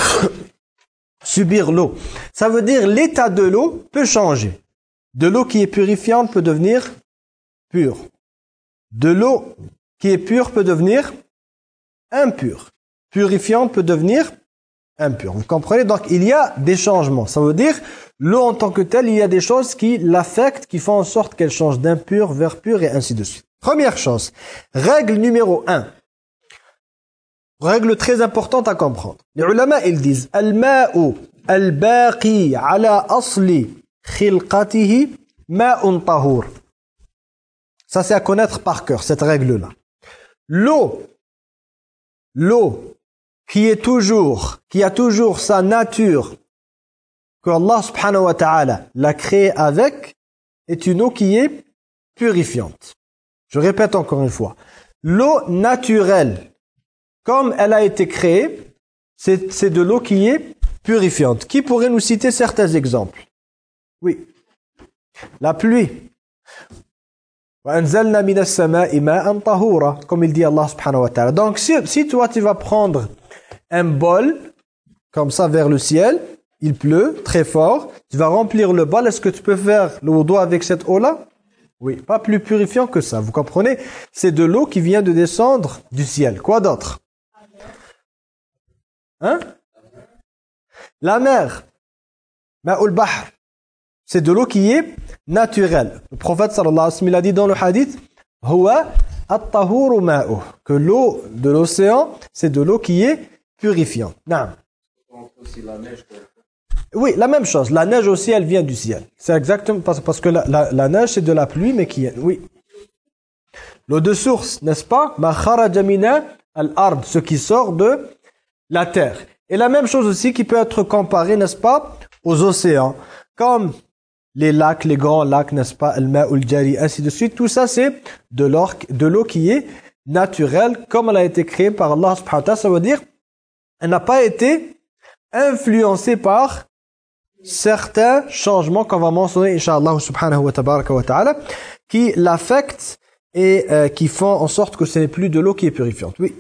subir l'eau. Ça veut dire l'état de l'eau peut changer. De l'eau qui est purifiante peut devenir pure. De l'eau qui est pure peut devenir impure. Purifiante peut devenir impure. Vous comprenez? Donc il y a des changements. Ça veut dire l'eau en tant que telle, il y a des choses qui l'affectent, qui font en sorte qu'elle change d'impure vers pure et ainsi de suite. Première chose, règle numéro un. Règle très importante à comprendre. Les ulama, ils disent al-ma'u al-baqi ala asli khilqatihi ma'un tahur. Ça, c'est à connaître par cœur, cette règle-là. L'eau, l'eau qui est toujours, qui a toujours sa nature que Allah subhanahu wa ta'ala l'a créée avec est une eau qui est purifiante. Je répète encore une fois. L'eau naturelle, comme elle a été créée, c'est, c'est de l'eau qui est purifiante. Qui pourrait nous citer certains exemples? Oui. La pluie. وَأَنزَلْنَا مِنَ السَّمَاءِ مَاءً طَهُورًا, comme il dit Allah subhanahu wa ta'ala. Donc si, si toi tu vas prendre un bol comme ça vers le ciel, il pleut très fort, tu vas remplir le bol, est-ce que tu peux faire le wudu avec cette eau-là? Oui, pas plus purifiant que ça, vous comprenez? C'est de l'eau qui vient de descendre du ciel. Quoi d'autre? Hein? La mer. Ma'ul bahr. C'est de l'eau qui est naturelle. Le prophète sallallahu alayhi wa sallam a dit dans le hadith, huwa at-tahuru ma'uh, que l'eau de l'océan, c'est de l'eau qui est purifiante. Naam. Oui, la même chose. La neige aussi, elle vient du ciel. C'est exactement parce, parce que la, la, la neige, c'est de la pluie, mais qui est... Oui. L'eau de source, n'est-ce pas? Ma kharaja mina al-ard, ce qui sort de la terre. Et la même chose aussi qui peut être comparée, n'est-ce pas, aux océans. Comme les lacs, les grands lacs, n'est-ce pas, al-ma'ul jari, ainsi de suite. Tout ça, c'est de l'eau, de l'eau qui est naturelle, comme elle a été créée par Allah subhanahu wa ta'ala. Ça veut dire, elle n'a pas été influencée par certains changements qu'on va mentionner, Inch'Allah subhanahu wa tabaraka wa ta'ala, qui l'affectent et euh, qui font en sorte que ce n'est plus de l'eau qui est purifiante. Oui.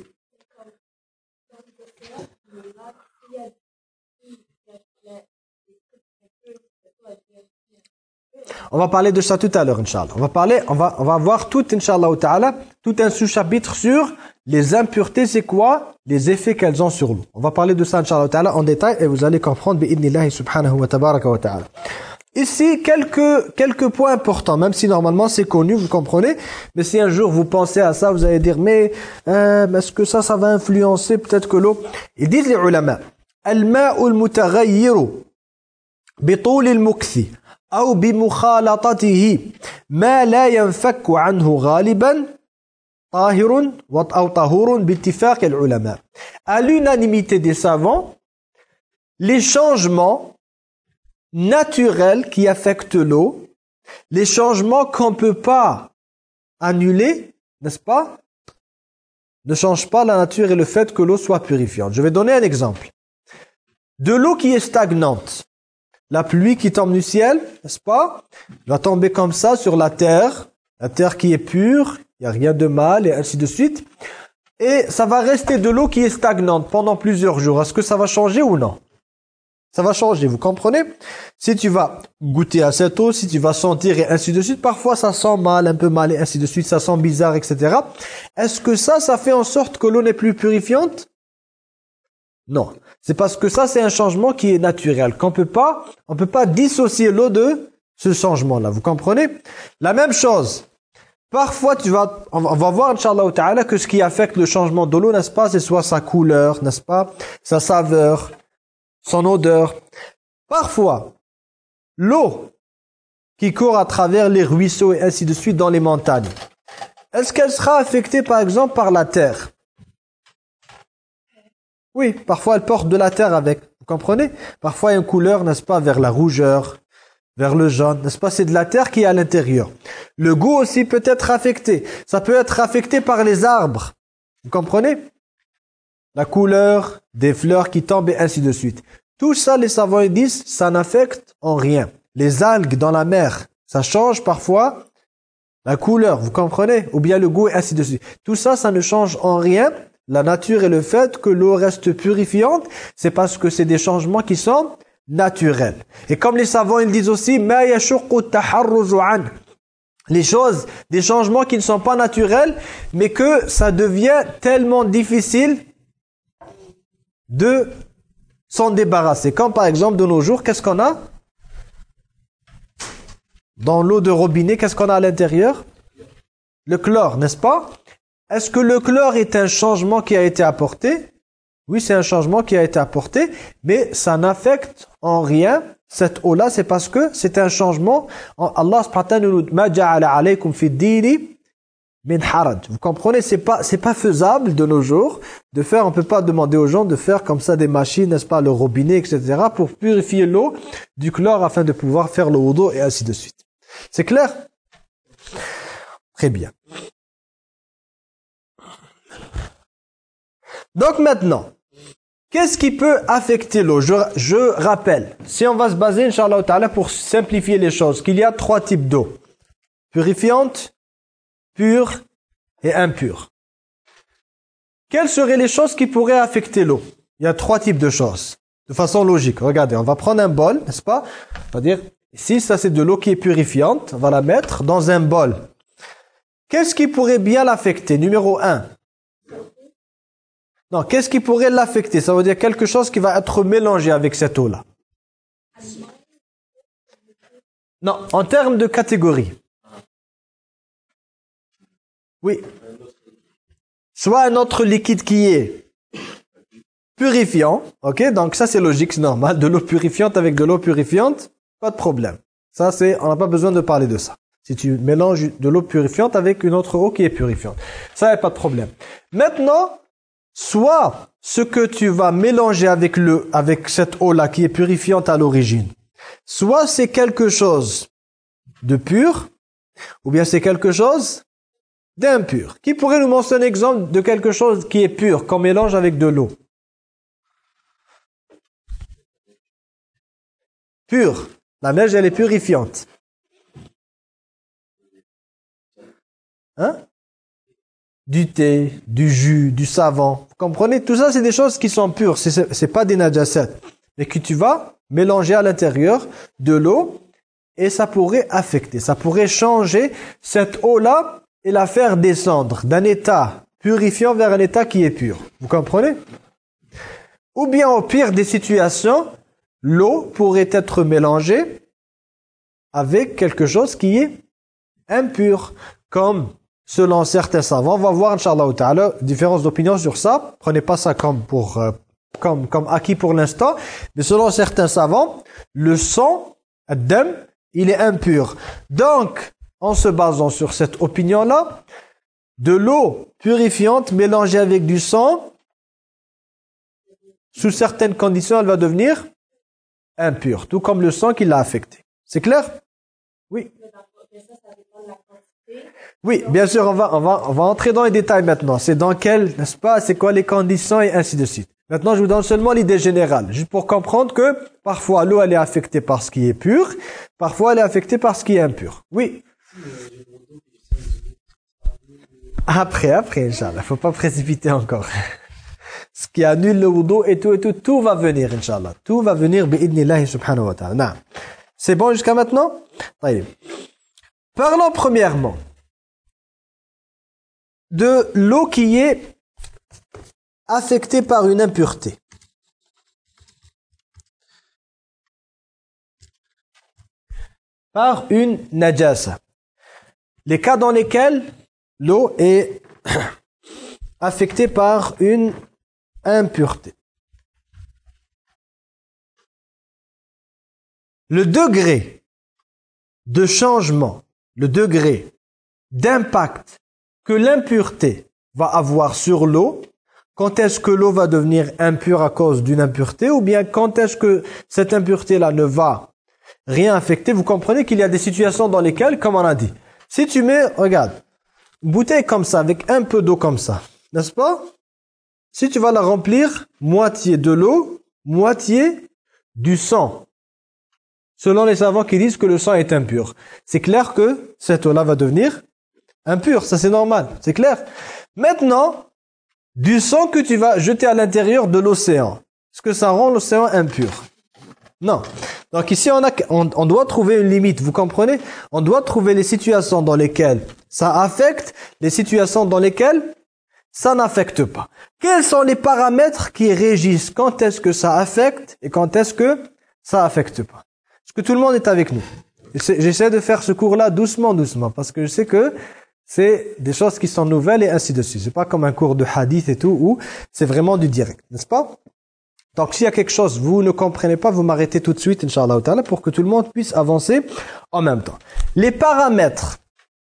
On va parler de ça tout à l'heure, Inch'Allah. On va parler, on va, on va voir tout, Inch'Allah ta'ala, tout un sous-chapitre sur les impuretés, c'est quoi? Les effets qu'elles ont sur l'eau. On va parler de ça, Inch'Allah ta'ala, en détail, et vous allez comprendre, bi'idnillahi subhanahu wa tabaraka wa ta'ala. Ici, quelques, quelques points importants, même si normalement c'est connu, vous comprenez, mais si un jour vous pensez à ça, vous allez dire, mais, euh, est-ce que ça, ça va influencer peut-être que l'eau? Ils disent les ulama, al-ma'u al-mutaghayyiru bitul al-mukthi أو بمخالطته ما لا ينفك عنه غالبا طاهر أو طهور باتفاق العلماء. À l'unanimité des savants, les changements naturels qui affectent l'eau, les changements qu'on ne peut pas annuler, n'est-ce pas, ne changent pas la nature et le fait que l'eau soit purifiante. Je vais donner un exemple. De l'eau qui est stagnante. La pluie qui tombe du ciel, n'est-ce pas, va tomber comme ça sur la terre, la terre qui est pure, il n'y a rien de mal, et ainsi de suite. Et ça va rester de l'eau qui est stagnante pendant plusieurs jours. Est-ce que ça va changer ou non? Ça va changer, vous comprenez? Si tu vas goûter à cette eau, si tu vas sentir et ainsi de suite, parfois ça sent mal, un peu mal et ainsi de suite, ça sent bizarre, et cetera. Est-ce que ça, ça fait en sorte que l'eau n'est plus purifiante? Non. C'est parce que ça, c'est un changement qui est naturel, qu'on peut pas, on peut pas dissocier l'eau de ce changement-là. Vous comprenez? La même chose. Parfois, tu vas, on va voir, Inch'Allah ta'ala, que ce qui affecte le changement de l'eau, n'est-ce pas, c'est soit sa couleur, n'est-ce pas, sa saveur, son odeur. Parfois, l'eau qui court à travers les ruisseaux et ainsi de suite dans les montagnes, est-ce qu'elle sera affectée, par exemple, par la terre? Oui, parfois elle porte de la terre avec, vous comprenez? Parfois il y a une couleur, n'est-ce pas, vers la rougeur, vers le jaune, n'est-ce pas? C'est de la terre qui est à l'intérieur. Le goût aussi peut être affecté. Ça peut être affecté par les arbres, vous comprenez? La couleur des fleurs qui tombent et ainsi de suite. Tout ça, les savants ils disent, ça n'affecte en rien. Les algues dans la mer, ça change parfois la couleur, vous comprenez? Ou bien le goût et ainsi de suite. Tout ça, ça ne change en rien la nature et le fait que l'eau reste purifiante, c'est parce que c'est des changements qui sont naturels. Et comme les savants ils disent aussi, ma yashuqqu taharruzu an, les choses, des changements qui ne sont pas naturels, mais que ça devient tellement difficile de s'en débarrasser. Comme par exemple de nos jours, qu'est-ce qu'on a? Dans l'eau de robinet, qu'est-ce qu'on a à l'intérieur? Le chlore, n'est-ce pas? Est-ce que le chlore est un changement qui a été apporté? Oui, c'est un changement qui a été apporté, mais ça n'affecte en rien cette eau-là, c'est parce que c'est un changement. Allah subhanahu wa ta'ala nous dit, ma ja'ala alaykum fi ad-dini min haraj. Vous comprenez, c'est pas c'est pas faisable de nos jours de faire, on peut pas demander aux gens de faire comme ça des machines, n'est-ce pas, le robinet, et cetera, pour purifier l'eau du chlore afin de pouvoir faire le wudu et ainsi de suite. C'est clair? Très bien. Donc maintenant, qu'est-ce qui peut affecter l'eau? je, je rappelle, si on va se baser, Inch'Allah Ta'ala, pour simplifier les choses, qu'il y a trois types d'eau. Purifiante, pure et impure. Quelles seraient les choses qui pourraient affecter l'eau? Il y a trois types de choses. De façon logique. Regardez, on va prendre un bol, n'est-ce pas? On va dire, ici, ça c'est de l'eau qui est purifiante. On va la mettre dans un bol. Qu'est-ce qui pourrait bien l'affecter? Numéro un. Non, qu'est-ce qui pourrait l'affecter? Ça veut dire quelque chose qui va être mélangé avec cette eau-là. Non, en termes de catégorie. Oui. Soit un autre liquide qui est purifiant, ok? Donc ça c'est logique, c'est normal. De l'eau purifiante avec de l'eau purifiante, pas de problème. Ça c'est, on n'a pas besoin de parler de ça. Si tu mélanges de l'eau purifiante avec une autre eau qui est purifiante, ça n'a pas de problème. Maintenant, soit ce que tu vas mélanger avec le, avec cette eau-là qui est purifiante à l'origine, soit c'est quelque chose de pur, ou bien c'est quelque chose d'impur. Qui pourrait nous mentionner un exemple de quelque chose qui est pur, qu'on mélange avec de l'eau? Pur. La neige, elle est purifiante. Hein? Du thé, du jus, du savon. Vous comprenez? Tout ça, c'est des choses qui sont pures. C'est, c'est pas des najasat. Mais que tu vas mélanger à l'intérieur de l'eau et ça pourrait affecter. Ça pourrait changer cette eau-là et la faire descendre d'un état purifiant vers un état qui est pur. Vous comprenez? Ou bien au pire des situations, l'eau pourrait être mélangée avec quelque chose qui est impur. Comme selon certains savants, on va voir, Inch'Allah Ta'ala, différence d'opinion sur ça. Prenez pas ça comme, pour, euh, comme, comme acquis pour l'instant. Mais selon certains savants, le sang, ad-dam, il est impur. Donc, en se basant sur cette opinion-là, de l'eau purifiante mélangée avec du sang, sous certaines conditions, elle va devenir impure, tout comme le sang qui l'a affecté. C'est clair? Oui. Oui, bien sûr, on va, on va, on va entrer dans les détails maintenant. C'est dans quel, n'est-ce pas, c'est quoi les conditions et ainsi de suite. Maintenant, je vous donne seulement l'idée générale, juste pour comprendre que parfois l'eau, elle est affectée par ce qui est pur, parfois elle est affectée par ce qui est impur. Oui. Après, après, Inch'Allah, faut pas précipiter encore. Ce qui annule le wudu et tout et tout, tout va venir, Inch'Allah. Tout va venir, bi'idnillahi subhanahu wa ta'ala. C'est bon jusqu'à maintenant? Taïb. Parlons premièrement de l'eau qui est affectée par une impureté. Par une najasa. Les cas dans lesquels l'eau est affectée par une impureté. Le degré de changement, le degré d'impact que l'impureté va avoir sur l'eau, quand est-ce que l'eau va devenir impure à cause d'une impureté, ou bien quand est-ce que cette impureté-là ne va rien affecter. Vous comprenez qu'il y a des situations dans lesquelles, comme on a dit, si tu mets, regarde, une bouteille comme ça, avec un peu d'eau comme ça, n'est-ce pas? Si tu vas la remplir, moitié de l'eau, moitié du sang. Selon les savants qui disent que le sang est impur. C'est clair que cette eau-là va devenir impure, ça c'est normal, c'est clair. Maintenant, du sang que tu vas jeter à l'intérieur de l'océan, est-ce que ça rend l'océan impur? Non. Donc ici, on, a, on, on doit trouver une limite, vous comprenez? On doit trouver les situations dans lesquelles ça affecte, les situations dans lesquelles ça n'affecte pas. Quels sont les paramètres qui régissent quand est-ce que ça affecte et quand est-ce que ça affecte pas? Est-ce que tout le monde est avec nous? J'essaie de faire ce cours-là doucement, doucement, parce que je sais que c'est des choses qui sont nouvelles et ainsi de suite. C'est pas comme un cours de hadith et tout, où c'est vraiment du direct, n'est-ce pas? Donc s'il y a quelque chose, vous ne comprenez pas, vous m'arrêtez tout de suite, Inch'Allah Ta'ala, pour que tout le monde puisse avancer en même temps. Les paramètres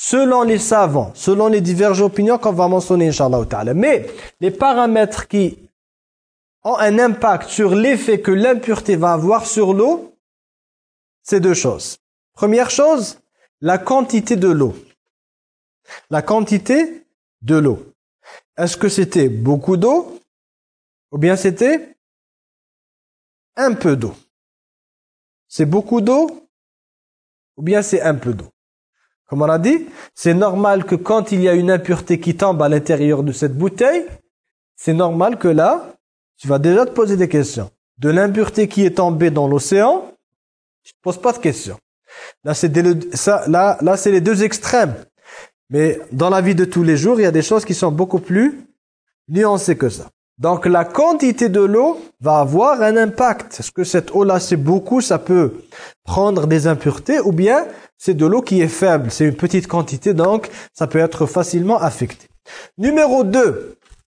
selon les savants, selon les diverses opinions qu'on va mentionner, Inch'Allah ta'ala. Mais les paramètres qui ont un impact sur l'effet que l'impureté va avoir sur l'eau, c'est deux choses. Première chose, la quantité de l'eau. La quantité de l'eau. Est-ce que c'était beaucoup d'eau ou bien c'était un peu d'eau? C'est beaucoup d'eau ou bien c'est un peu d'eau? Comme on a dit, c'est normal que quand il y a une impureté qui tombe à l'intérieur de cette bouteille, c'est normal que là, tu vas déjà te poser des questions. De l'impureté qui est tombée dans l'océan, tu ne te poses pas de questions. Là, c'est des, ça, là, là, c'est les deux extrêmes. Mais dans la vie de tous les jours, il y a des choses qui sont beaucoup plus nuancées que ça. Donc, la quantité de l'eau va avoir un impact. Est-ce que cette eau-là, c'est beaucoup, ça peut prendre des impuretés, ou bien c'est de l'eau qui est faible, c'est une petite quantité, donc ça peut être facilement affecté. Numéro deux,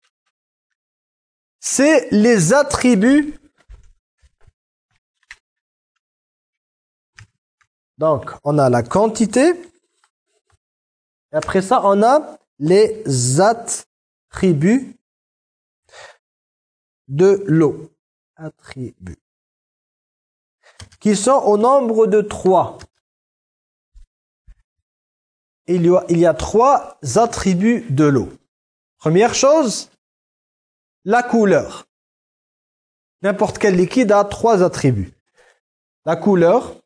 c'est les attributs. Donc, on a la quantité, et après ça, on a les attributs de l'eau. Attributs. Qui sont au nombre de trois. Il y a, il y a trois attributs de l'eau. Première chose, la couleur. N'importe quel liquide a trois attributs. La couleur,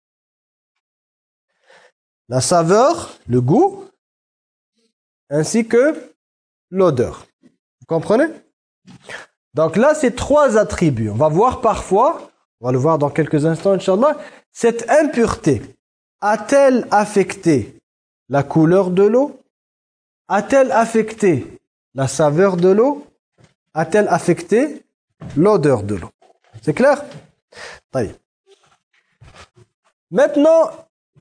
la saveur, le goût, ainsi que l'odeur. Vous comprenez? Donc là, c'est trois attributs. On va voir parfois, on va le voir dans quelques instants, Inch'Allah, cette impureté a-t-elle affecté la couleur de l'eau? A-t-elle affecté la saveur de l'eau? A-t-elle affecté l'odeur de l'eau? C'est clair? Allez. Maintenant,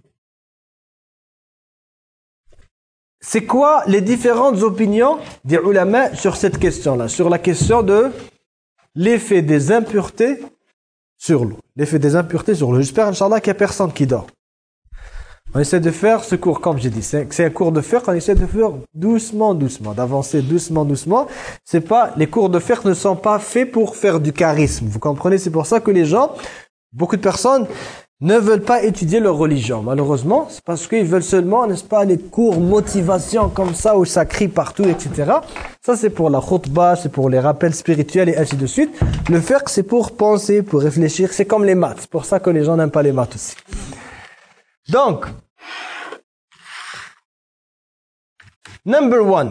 c'est quoi les différentes opinions des ulama sur cette question-là, sur la question de l'effet des impuretés sur l'eau. L'effet des impuretés sur l'eau. J'espère, Inch'Allah, qu'il n'y a personne qui dort. On essaie de faire ce cours, comme j'ai dit, c'est un cours de fiqh, on essaie de faire doucement, doucement, d'avancer doucement, doucement. C'est pas, les cours de fiqh ne sont pas faits pour faire du charisme. Vous comprenez? C'est pour ça que les gens, beaucoup de personnes, ne veulent pas étudier leur religion. Malheureusement, c'est parce qu'ils veulent seulement, n'est-ce pas, les cours motivation comme ça, où ça crie partout, et cetera. Ça, c'est pour la khutbah, c'est pour les rappels spirituels et ainsi de suite. Le fiqh, c'est pour penser, pour réfléchir. C'est comme les maths. C'est pour ça que les gens n'aiment pas les maths aussi. Donc, number one,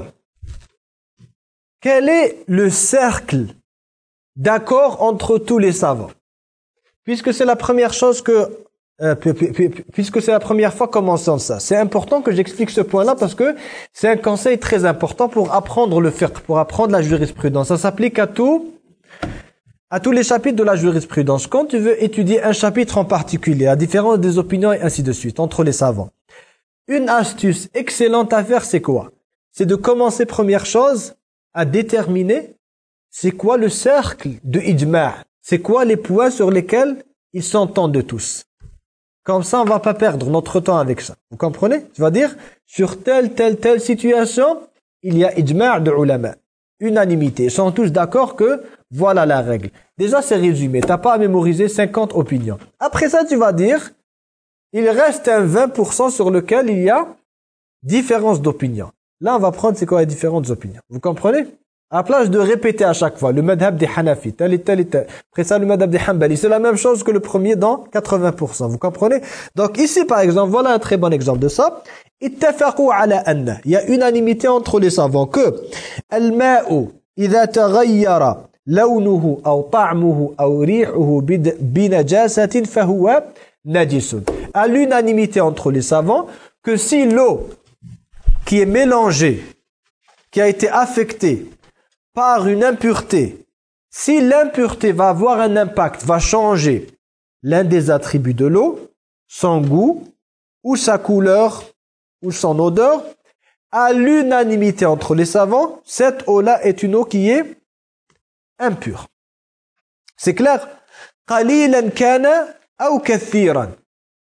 quel est le cercle d'accord entre tous les savants? Puisque c'est la première chose que, euh, puisque c'est la première fois qu'on mentionne ça, c'est important que j'explique ce point-là parce que c'est un conseil très important pour apprendre le fiqh, pour apprendre la jurisprudence. Ça s'applique à tout. À tous les chapitres de la jurisprudence. Quand tu veux étudier un chapitre en particulier, à différence des opinions et ainsi de suite, entre les savants, une astuce excellente à faire, c'est quoi? C'est de commencer, première chose, à déterminer c'est quoi le cercle de ijma'. C'est quoi les points sur lesquels ils s'entendent tous. Comme ça, on ne va pas perdre notre temps avec ça. Vous comprenez? Tu vas dire, sur telle, telle, telle situation, il y a ijma' de ulama. Unanimité. Ils sont tous d'accord que voilà la règle. Déjà, c'est résumé. Tu n'as pas à mémoriser cinquante opinions. Après ça, tu vas dire, il reste un vingt pour cent sur lequel il y a différence d'opinion. Là, on va prendre c'est quoi les différentes opinions. Vous comprenez? À la place de répéter à chaque fois le madhab des Hanafi, tel et tel et tel. Après ça, le madhab des Hanbali. C'est la même chose que le premier dans quatre-vingts pour cent. Vous comprenez? Donc ici, par exemple, voilà un très bon exemple de ça. Ittafaqu ala anna. Il y a unanimité entre les savants que al-ma'u idha taghayyara lawnuhu aw ta'muhu aw rihuhu bi najasatin fahuwa najisun. À l'unanimité entre les savants que si l'eau qui est mélangée, qui a été affectée par une impureté, si l'impureté va avoir un impact, va changer l'un des attributs de l'eau, son goût, ou sa couleur, ou son odeur, à l'unanimité entre les savants, cette eau-là est une eau qui est impure. C'est clair? قَلِيلًا كَانَ أَوْ كَثِيرًا.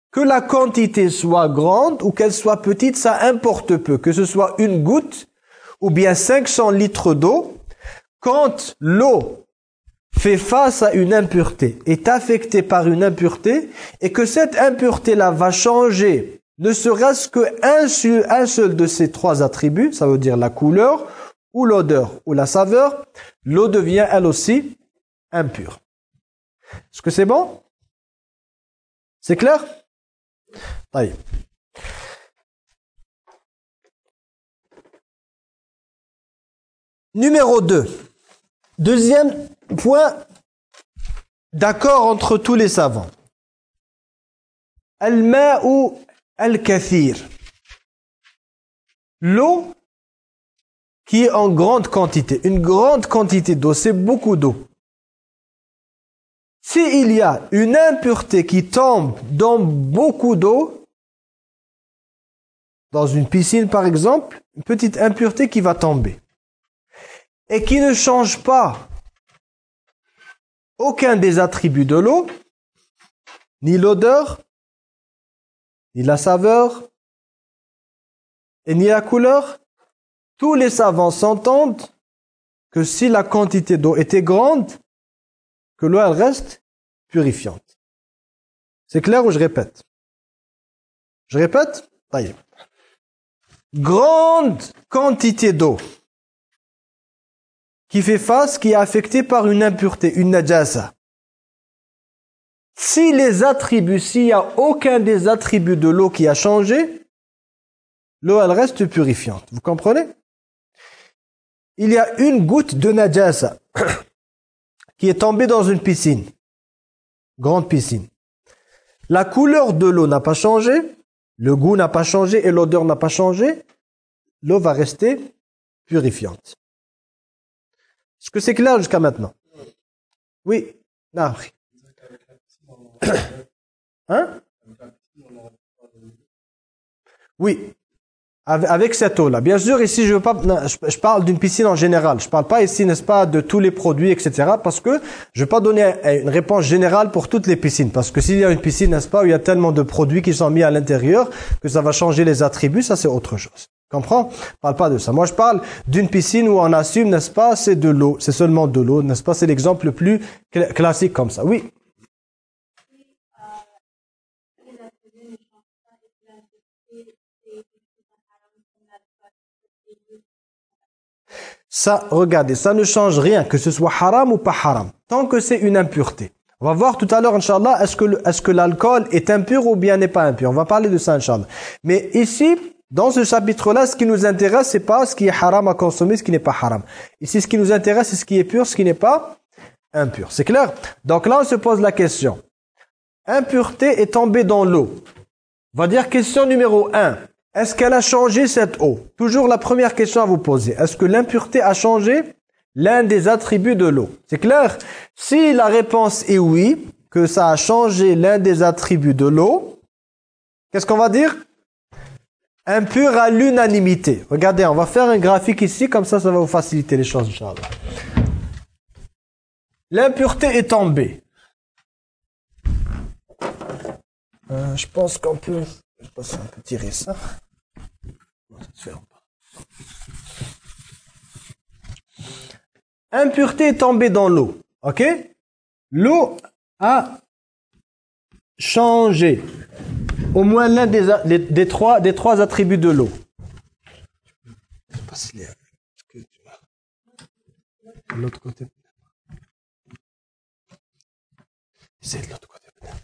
que la quantité soit grande ou qu'elle soit petite, ça importe peu. Que ce soit une goutte ou bien cinq cents litres d'eau, quand l'eau fait face à une impureté, est affectée par une impureté, et que cette impureté-là va changer, ne serait-ce qu'un seul, un seul de ces trois attributs, ça veut dire la couleur, ou l'odeur, ou la saveur, l'eau devient elle aussi impure. Est-ce que c'est bon? C'est clair? Allez. Numéro deux. Deuxième point d'accord entre tous les savants. Al-ma'u al-kathir. L'eau qui est en grande quantité. Une grande quantité d'eau, c'est beaucoup d'eau. S'il y a une impureté qui tombe dans beaucoup d'eau, dans une piscine par exemple, une petite impureté qui va tomber, et qui ne change pas aucun des attributs de l'eau, ni l'odeur, ni la saveur, et ni la couleur, tous les savants s'entendent que si la quantité d'eau était grande, que l'eau elle reste purifiante. C'est clair ou je répète? Je répète? Allez. Grande quantité d'eau qui fait face, qui est affectée par une impureté, une najasa. Si les attributs, s'il n'y a aucun des attributs de l'eau qui a changé, l'eau elle reste purifiante. Vous comprenez? Il y a une goutte de najasa qui est tombée dans une piscine, grande piscine. La couleur de l'eau n'a pas changé, le goût n'a pas changé et l'odeur n'a pas changé. L'eau va rester purifiante. Est-ce que c'est clair jusqu'à maintenant? Oui. Non. Hein? Oui. Avec cette eau-là. Bien sûr, ici, je veux pas, non, je, je parle d'une piscine en général. Je parle pas ici, n'est-ce pas, de tous les produits, et cetera. Parce que je veux pas donner une réponse générale pour toutes les piscines. Parce que s'il y a une piscine, n'est-ce pas, où il y a tellement de produits qui sont mis à l'intérieur que ça va changer les attributs, ça c'est autre chose. Comprends? Je parle pas de ça. Moi, je parle d'une piscine où on assume, n'est-ce pas, c'est de l'eau. C'est seulement de l'eau, n'est-ce pas? C'est l'exemple le plus cl- classique comme ça. Oui. Ça, regardez, ça ne change rien, que ce soit haram ou pas haram, tant que c'est une impureté. On va voir tout à l'heure, Inch'Allah, est-ce que, le, est-ce que l'alcool est impur ou bien n'est pas impur. On va parler de ça, Inch'Allah. Mais ici, dans ce chapitre-là, ce qui nous intéresse, c'est pas ce qui est haram à consommer, ce qui n'est pas haram. Ici, ce qui nous intéresse, c'est ce qui est pur, ce qui n'est pas impur. C'est clair? Donc là, on se pose la question. Impureté est tombée dans l'eau. On va dire question numéro un. Est-ce qu'elle a changé cette eau? Toujours la première question à vous poser. Est-ce que l'impureté a changé l'un des attributs de l'eau? C'est clair? Si la réponse est oui, que ça a changé l'un des attributs de l'eau, qu'est-ce qu'on va dire? Impur à l'unanimité. Regardez, on va faire un graphique ici, comme ça, ça va vous faciliter les choses, Inch'Allah. L'impureté est tombée. Euh, je pense qu'on peut... Je pense qu'on peut tirer ça. Ça se ferme pas. Impureté est tombée dans l'eau. Ok? L'eau a changé. Au moins l'un des, des, des, trois, des trois attributs de l'eau. Je sais pas s'il est... De l'autre côté. C'est de l'autre côté.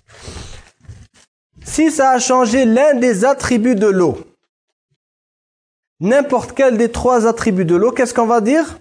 Si ça a changé l'un des attributs de l'eau, n'importe quel des trois attributs de l'eau, qu'est-ce qu'on va dire?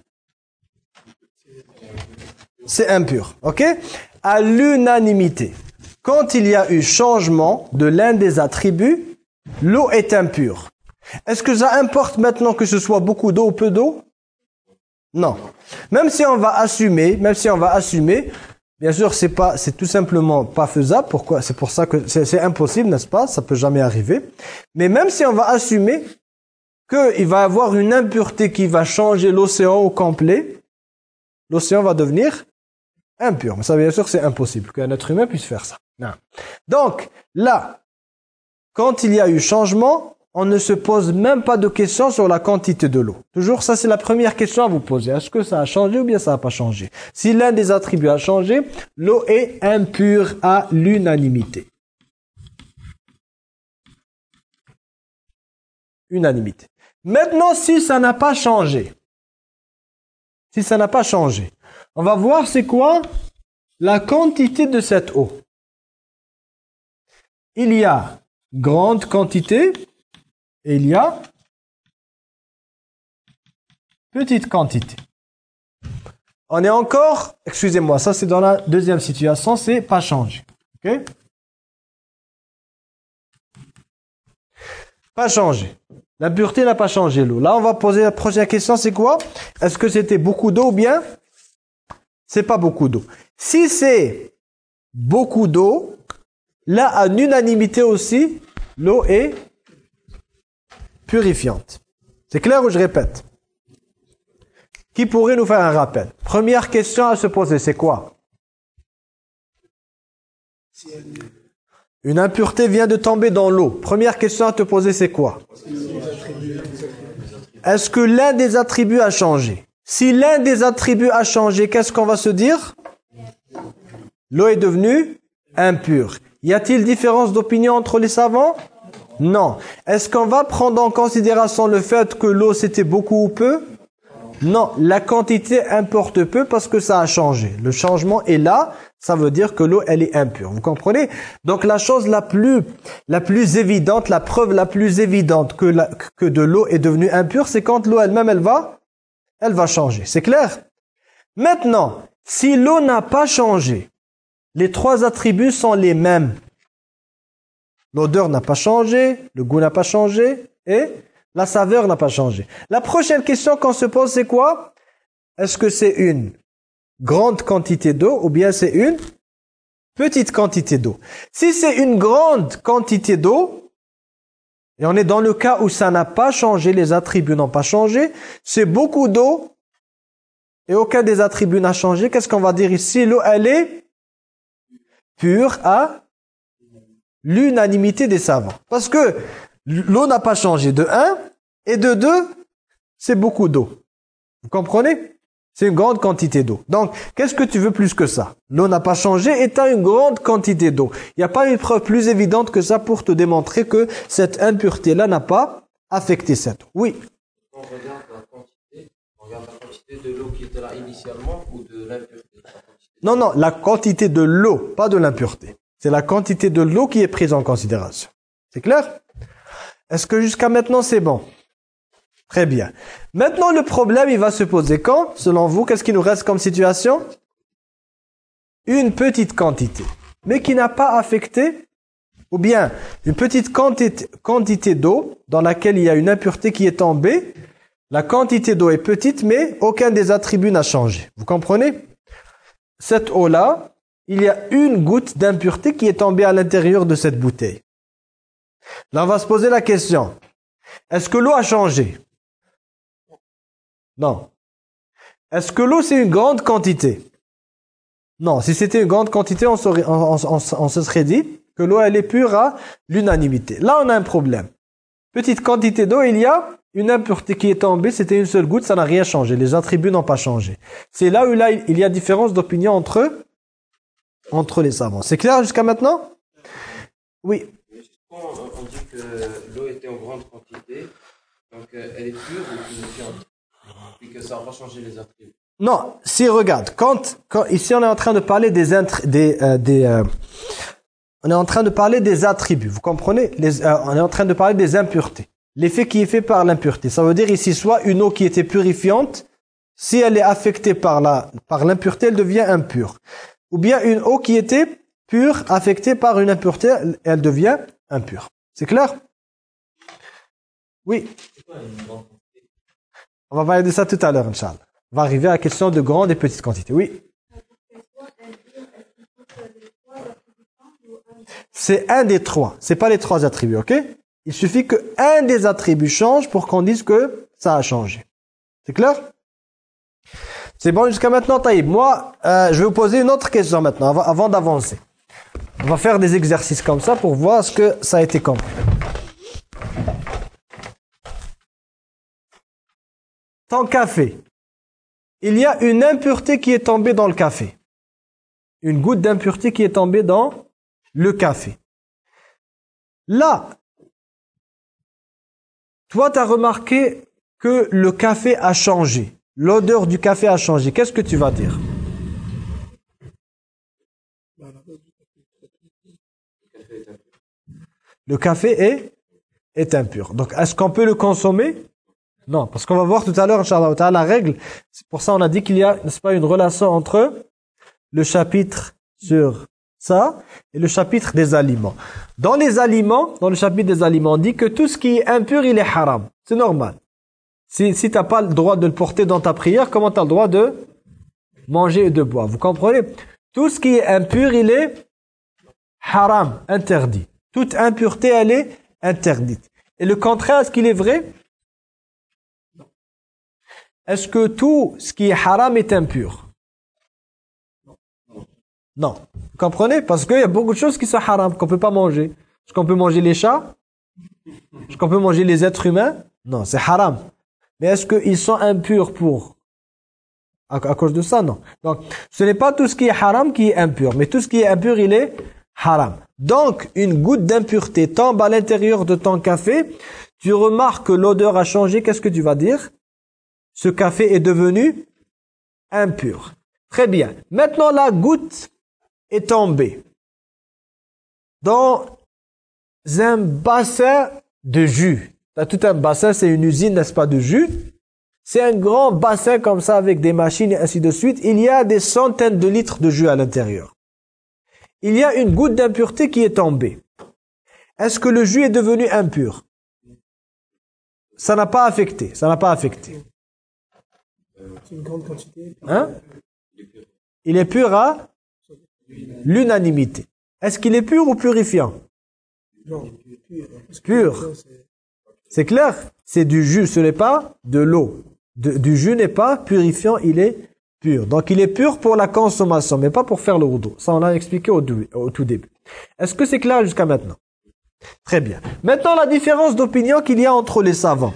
C'est impur. Ok? À l'unanimité. Quand il y a eu changement de l'un des attributs, l'eau est impure. Est-ce que ça importe maintenant que ce soit beaucoup d'eau ou peu d'eau? Non. Même si on va assumer, même si on va assumer, bien sûr, c'est pas, c'est tout simplement pas faisable. Pourquoi? C'est pour ça que c'est, c'est impossible, n'est-ce pas? Ça peut jamais arriver. Mais même si on va assumer qu'il va y avoir une impureté qui va changer l'océan au complet, l'océan va devenir impur. Mais ça, bien sûr, c'est impossible qu'un être humain puisse faire ça. Non. Donc, là, quand il y a eu changement, on ne se pose même pas de questions sur la quantité de l'eau. Toujours, ça c'est la première question à vous poser. Est-ce que ça a changé ou bien ça n'a pas changé? Si l'un des attributs a changé, l'eau est impure à l'unanimité. Unanimité. Maintenant, si ça n'a pas changé, si ça n'a pas changé, on va voir c'est quoi la quantité de cette eau. Il y a grande quantité et il y a petite quantité. On est encore, excusez-moi, ça c'est dans la deuxième situation, c'est pas changé. Ok? Pas changé. La pureté n'a pas changé l'eau. Là, on va poser la prochaine question, c'est quoi? Est-ce que c'était beaucoup d'eau ou bien c'est pas beaucoup d'eau? Si c'est beaucoup d'eau, là, à l'unanimité aussi, l'eau est purifiante. C'est clair ou je répète? Qui pourrait nous faire un rappel? Première question à se poser, c'est quoi? Une impureté vient de tomber dans l'eau. Première question à te poser, c'est quoi? Est-ce que l'un des attributs a changé? Si l'un des attributs a changé, qu'est-ce qu'on va se dire? L'eau est devenue impure. Y a-t-il différence d'opinion entre les savants? Non. Est-ce qu'on va prendre en considération le fait que l'eau c'était beaucoup ou peu? Non. La quantité importe peu parce que ça a changé. Le changement est là. Ça veut dire que l'eau, elle est impure. Vous comprenez? Donc, la chose la plus, la plus évidente, la preuve la plus évidente que, la, que de l'eau est devenue impure, c'est quand l'eau elle-même, elle va, elle va changer. C'est clair? Maintenant, si l'eau n'a pas changé, les trois attributs sont les mêmes. L'odeur n'a pas changé, le goût n'a pas changé et la saveur n'a pas changé. La prochaine question qu'on se pose, c'est quoi? Est-ce que c'est une grande quantité d'eau ou bien c'est une petite quantité d'eau? Si c'est une grande quantité d'eau, et on est dans le cas où ça n'a pas changé, les attributs n'ont pas changé, c'est beaucoup d'eau et aucun des attributs n'a changé, qu'est-ce qu'on va dire ici? L'eau, elle est pure à l'unanimité des savants. Parce que l'eau n'a pas changé de un et de deux, c'est beaucoup d'eau. Vous comprenez? C'est une grande quantité d'eau. Donc, qu'est-ce que tu veux plus que ça? L'eau n'a pas changé et tu as une grande quantité d'eau. Il n'y a pas une preuve plus évidente que ça pour te démontrer que cette impureté-là n'a pas affecté cette eau. Oui. On regarde la quantité, on regarde la quantité de l'eau qui était là initialement ou de l'impureté? Non, non, la quantité de l'eau, pas de l'impureté. C'est la quantité de l'eau qui est prise en considération. C'est clair? Est-ce que jusqu'à maintenant c'est bon? Très bien. Maintenant, le problème, il va se poser quand? Selon vous, qu'est-ce qui nous reste comme situation? Une petite quantité, mais qui n'a pas affecté, ou bien une petite quantité, quantité d'eau dans laquelle il y a une impureté qui est tombée. La quantité d'eau est petite, mais aucun des attributs n'a changé. Vous comprenez? Cette eau-là, il y a une goutte d'impureté qui est tombée à l'intérieur de cette bouteille. Là, on va se poser la question. Est-ce que l'eau a changé? Non. Est-ce que l'eau, c'est une grande quantité? Non. Si c'était une grande quantité, on, serait, on, on, on, on se serait dit que l'eau, elle est pure à l'unanimité. Là, on a un problème. Petite quantité d'eau, il y a une impureté qui est tombée, c'était une seule goutte, ça n'a rien changé. Les attributs n'ont pas changé. C'est là où là, il y a différence d'opinion entre, entre les savants. C'est clair jusqu'à maintenant? Oui. On, on dit que l'eau était en grande quantité, donc elle est pure ou purifiante, et que ça n'a pas changé les attributs. Non, si regarde, quand, quand ici on est en train de parler des des euh, des euh, on est en train de parler des attributs, vous comprenez? Les, euh, on est en train de parler des impuretés. L'effet qui est fait par l'impureté, ça veut dire ici soit une eau qui était purifiante, si elle est affectée par la par l'impureté, elle devient impure. Ou bien une eau qui était pure, affectée par une impureté, elle devient impure. C'est clair? Oui. On va parler de ça tout à l'heure, Inch'Allah. On va arriver à la question de grande et petite quantité. Oui. C'est un des trois. C'est pas les trois attributs, ok? Il suffit que un des attributs change pour qu'on dise que ça a changé. C'est clair? C'est bon jusqu'à maintenant, Taïb. Moi, euh, je vais vous poser une autre question maintenant, avant, avant d'avancer. On va faire des exercices comme ça pour voir ce que ça a été compris. Ton café. Il y a une impureté qui est tombée dans le café. Une goutte d'impureté qui est tombée dans le café. Là, toi, tu as remarqué que le café a changé. L'odeur du café a changé. Qu'est-ce que tu vas dire? Le café est, est impur. Donc, est-ce qu'on peut le consommer? Non, parce qu'on va voir tout à l'heure, Inch'Allah, la règle. C'est pour ça qu'on a dit qu'il y a, n'est-ce pas, une relation entre le chapitre sur ça et le chapitre des aliments. Dans les aliments, dans le chapitre des aliments, on dit que tout ce qui est impur, il est haram. C'est normal. Si, si tu n'as pas le droit de le porter dans ta prière, comment tu as le droit de manger et de boire? Vous comprenez? Tout ce qui est impur, il est haram, interdit. Toute impureté, elle est interdite. Et le contraire, est-ce qu'il est vrai? Est-ce que tout ce qui est haram est impur? Non. Vous comprenez? Parce qu'il y a beaucoup de choses qui sont haram, qu'on ne peut pas manger. Est-ce qu'on peut manger les chats? Est-ce qu'on peut manger les êtres humains? Non, c'est haram. Mais est-ce qu'ils sont impurs pour? À, à cause de ça, non. Donc, ce n'est pas tout ce qui est haram qui est impur. Mais tout ce qui est impur, il est haram. Donc, une goutte d'impureté tombe à l'intérieur de ton café. Tu remarques que l'odeur a changé. Qu'est-ce que tu vas dire? Ce café est devenu impur. Très bien. Maintenant, la goutte est tombée dans un bassin de jus. Là, tout un bassin, c'est une usine, n'est-ce pas, de jus. C'est un grand bassin comme ça avec des machines et ainsi de suite. Il y a des centaines de litres de jus à l'intérieur. Il y a une goutte d'impureté qui est tombée. Est-ce que le jus est devenu impur? Ça n'a pas affecté. Ça n'a pas affecté. C'est une grande quantité. Hein? Il est pur à l'unanimité. Est-ce qu'il est pur ou purifiant? Non, pur. Pur. C'est clair? C'est du jus, ce n'est pas de l'eau. Du jus n'est pas purifiant, il est pur. Donc il est pur pour la consommation, mais pas pour faire le wudu. Ça, on l'a expliqué au, au tout début. Est-ce que c'est clair jusqu'à maintenant? Très bien. Maintenant, la différence d'opinion qu'il y a entre les savants.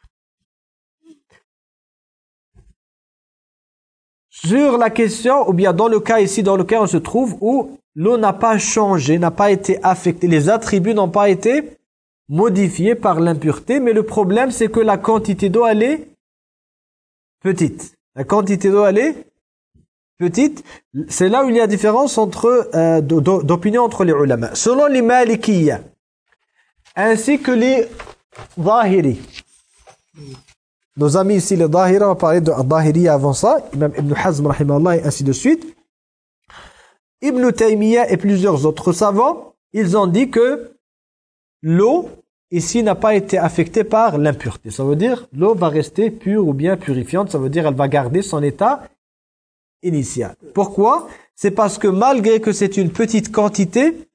Sur la question, ou bien dans le cas ici, dans lequel on se trouve, où l'eau n'a pas changé, n'a pas été affectée, les attributs n'ont pas été modifiés par l'impureté, mais le problème, c'est que la quantité d'eau, elle est petite. La quantité d'eau, elle est petite. C'est là où il y a différence entre euh, d'opinion entre les ulama. Selon les Malikiyya, ainsi que les Zahiri. Nos amis ici, les Zahiri, on va parler de Zahiri avant ça, Imam Ibn Hazm, rahimahullah, et ainsi de suite. Ibn Taymiyyah et plusieurs autres savants, ils ont dit que l'eau, ici, n'a pas été affectée par l'impureté. Ça veut dire, l'eau va rester pure ou bien purifiante, ça veut dire, elle va garder son état initial. Pourquoi? C'est parce que malgré que c'est une petite quantité,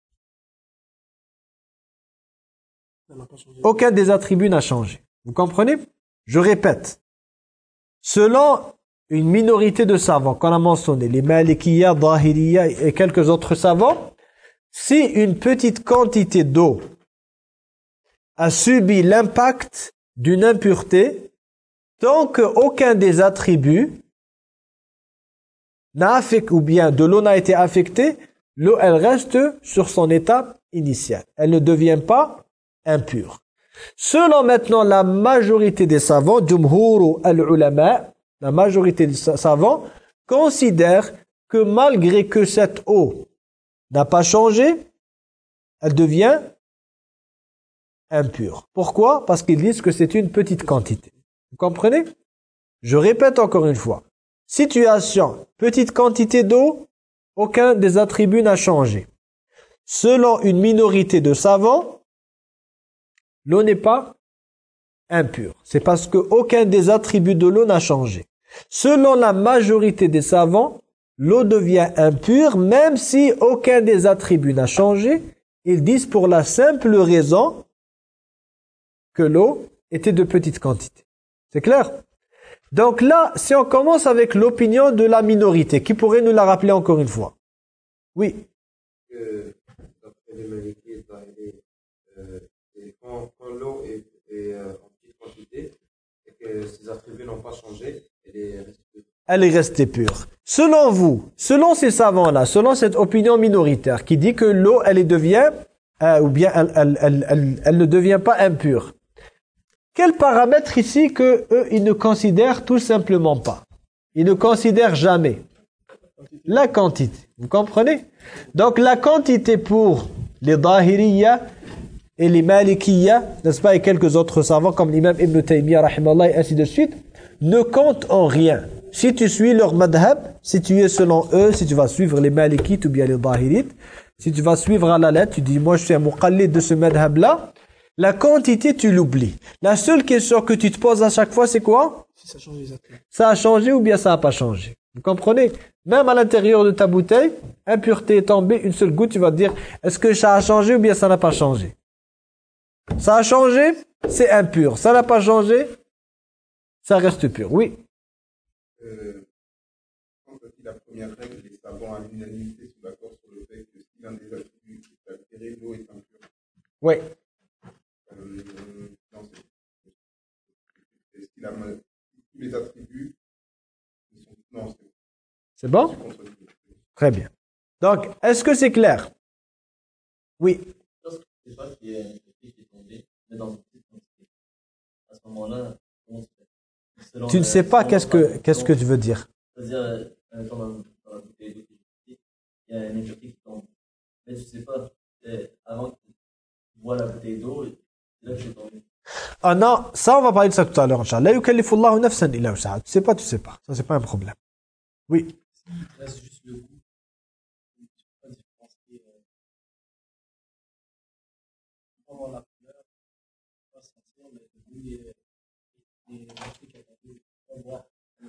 aucun des attributs n'a changé. Vous comprenez? Je répète. Selon une minorité de savants qu'on a mentionné, les Malikiyya, Zahiriyya et quelques autres savants, si une petite quantité d'eau a subi l'impact d'une impureté, tant qu'aucun des attributs n'a affecté, ou bien de l'eau n'a été affectée, l'eau, elle reste sur son état initial. Elle ne devient pas impure. Selon maintenant la majorité des savants, jumhuru al-ulama, la majorité des savants considèrent que malgré que cette eau n'a pas changé, elle devient impure. Pourquoi? Parce qu'ils disent que c'est une petite quantité. Vous comprenez? Je répète encore une fois. Situation, petite quantité d'eau, aucun des attributs n'a changé. Selon une minorité de savants, l'eau n'est pas impure. C'est parce qu'aucun des attributs de l'eau n'a changé. Selon la majorité des savants, l'eau devient impure même si aucun des attributs n'a changé. Ils disent pour la simple raison que l'eau était de petite quantité. C'est clair? Donc là, si on commence avec l'opinion de la minorité, qui pourrait nous la rappeler encore une fois? Oui. que d'après les Malikites, euh, et quand, quand l'eau est, est euh, en petite quantité et que ses attributs n'ont pas changé, elle est restée pure. Elle est restée pure. Selon vous, selon ces savants-là, selon cette opinion minoritaire qui dit que l'eau, elle est devient, euh, ou bien elle, elle, elle, elle, elle ne devient pas impure. Quel paramètre ici que eux, ils ne considèrent tout simplement pas? Ils ne considèrent jamais la quantité. Vous comprenez? Donc la quantité pour les Dahiriyya et les Malikiyya, n'est-ce pas, et quelques autres savants comme l'imam Ibn Taymiyyah, rahimallah, et ainsi de suite, ne comptent en rien. Si tu suis leur madhab, si tu es selon eux, si tu vas suivre les Malikites ou bien les Dahirites, si tu vas suivre à la lettre, tu dis moi je suis un muqallid de ce madhab-là, la quantité tu l'oublies. La seule question que tu te poses à chaque fois, c'est quoi? Si ça change les attributs. Ça a changé ou bien ça n'a pas changé? Vous comprenez? Même à l'intérieur de ta bouteille, impureté est tombée, une seule goutte, tu vas te dire, est-ce que ça a changé ou bien ça n'a pas changé? Ça a changé, c'est impur. Ça n'a pas changé, ça reste pur. Oui. Euh, quand on dit la première règle, les savants à l'unanimité sont d'accord sur le fait que si l'un des attributs est altéré, l'eau est impure. Oui. Euh, non, c'est, est-ce qu'il a mal, tous les attributs sont, non, c'est, C'est bon? Très bien. Donc, est-ce que c'est clair? Oui. Je sais pas qu'il y a une petite qui est tombée, mais dans une petite quantité. À ce moment-là, comment se fait? Selon Tu ne le- sais pas selon qu'est-ce le- que, qu'est-ce que tu veux dire. C'est-à-dire, euh, dans la, dans la bouteille d'eau qui est petite, il y a une impureté qui tombe. Mais tu sais pas, euh, avant que tu bois la bouteille d'eau, c'est là que c'est tombé. Ah non, ça on va parler de ça tout à l'heure, Inch'Allah. La yukallifu Allahu nafsan illa wus'aha. Tu sais pas, tu sais pas. Ça c'est pas un problème. Oui. Il reste juste le goût. Tu peux pas différencier. euh, On va voir la couleur, on va sentir, mais le goût est. Et le truc est un peu. On voit.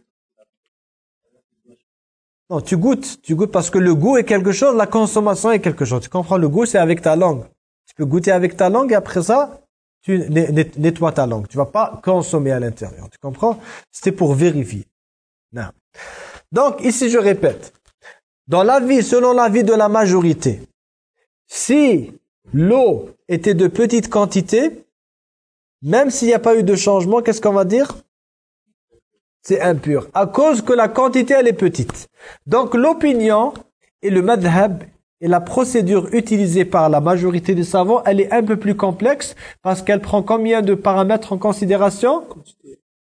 Non, tu goûtes. Tu goûtes parce que le goût est quelque chose, la consommation est quelque chose. Tu comprends? Le goût c'est avec ta langue. Tu peux goûter avec ta langue et après ça, tu net- net- nettoies ta langue. Tu vas pas consommer à l'intérieur. Tu comprends? C'était pour vérifier. Non. Donc, ici, je répète. Dans l'avis, selon l'avis de la majorité, si l'eau était de petite quantité, même s'il n'y a pas eu de changement, qu'est-ce qu'on va dire? C'est impur. À cause que la quantité, elle est petite. Donc, l'opinion et le madhab et la procédure utilisée par la majorité des savants, elle est un peu plus complexe parce qu'elle prend combien de paramètres en considération? Quantité.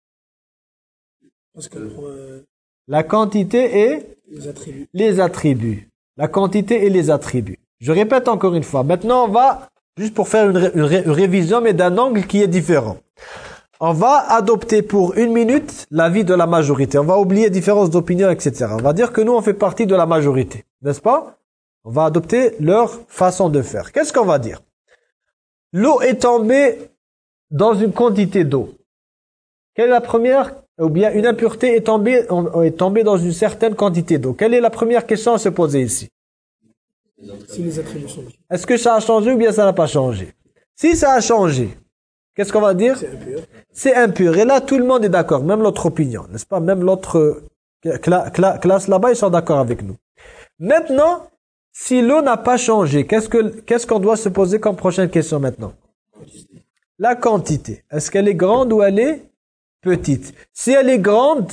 Parce qu'elle prend euh, La quantité et les attributs. les attributs. La quantité et les attributs. Je répète encore une fois. Maintenant, on va, juste pour faire une, ré- une ré- une révision, mais d'un angle qui est différent. On va adopter pour une minute l'avis de la majorité. On va oublier différences d'opinion, et cetera. On va dire que nous, on fait partie de la majorité. N'est-ce pas? On va adopter leur façon de faire. Qu'est-ce qu'on va dire? L'eau est tombée dans une quantité d'eau. Quelle est la première? Ou bien une impureté est tombée, on- est tombée dans une certaine quantité d'eau. Quelle est la première question à se poser ici? Si les attributs sont dits, Est-ce que ça a changé ou bien ça n'a pas changé? Si ça a changé, qu'est-ce qu'on va dire? c'est impur. C'est impur. Et là, tout le monde est d'accord, même l'autre opinion, n'est-ce pas? Même l'autre euh, cla- cla- classe là-bas, ils sont d'accord avec nous. Maintenant, si l'eau n'a pas changé, qu'est-ce que qu'est-ce qu'on doit se poser comme prochaine question maintenant? La quantité. Est-ce qu'elle est grande ou elle est petite? Si elle est grande,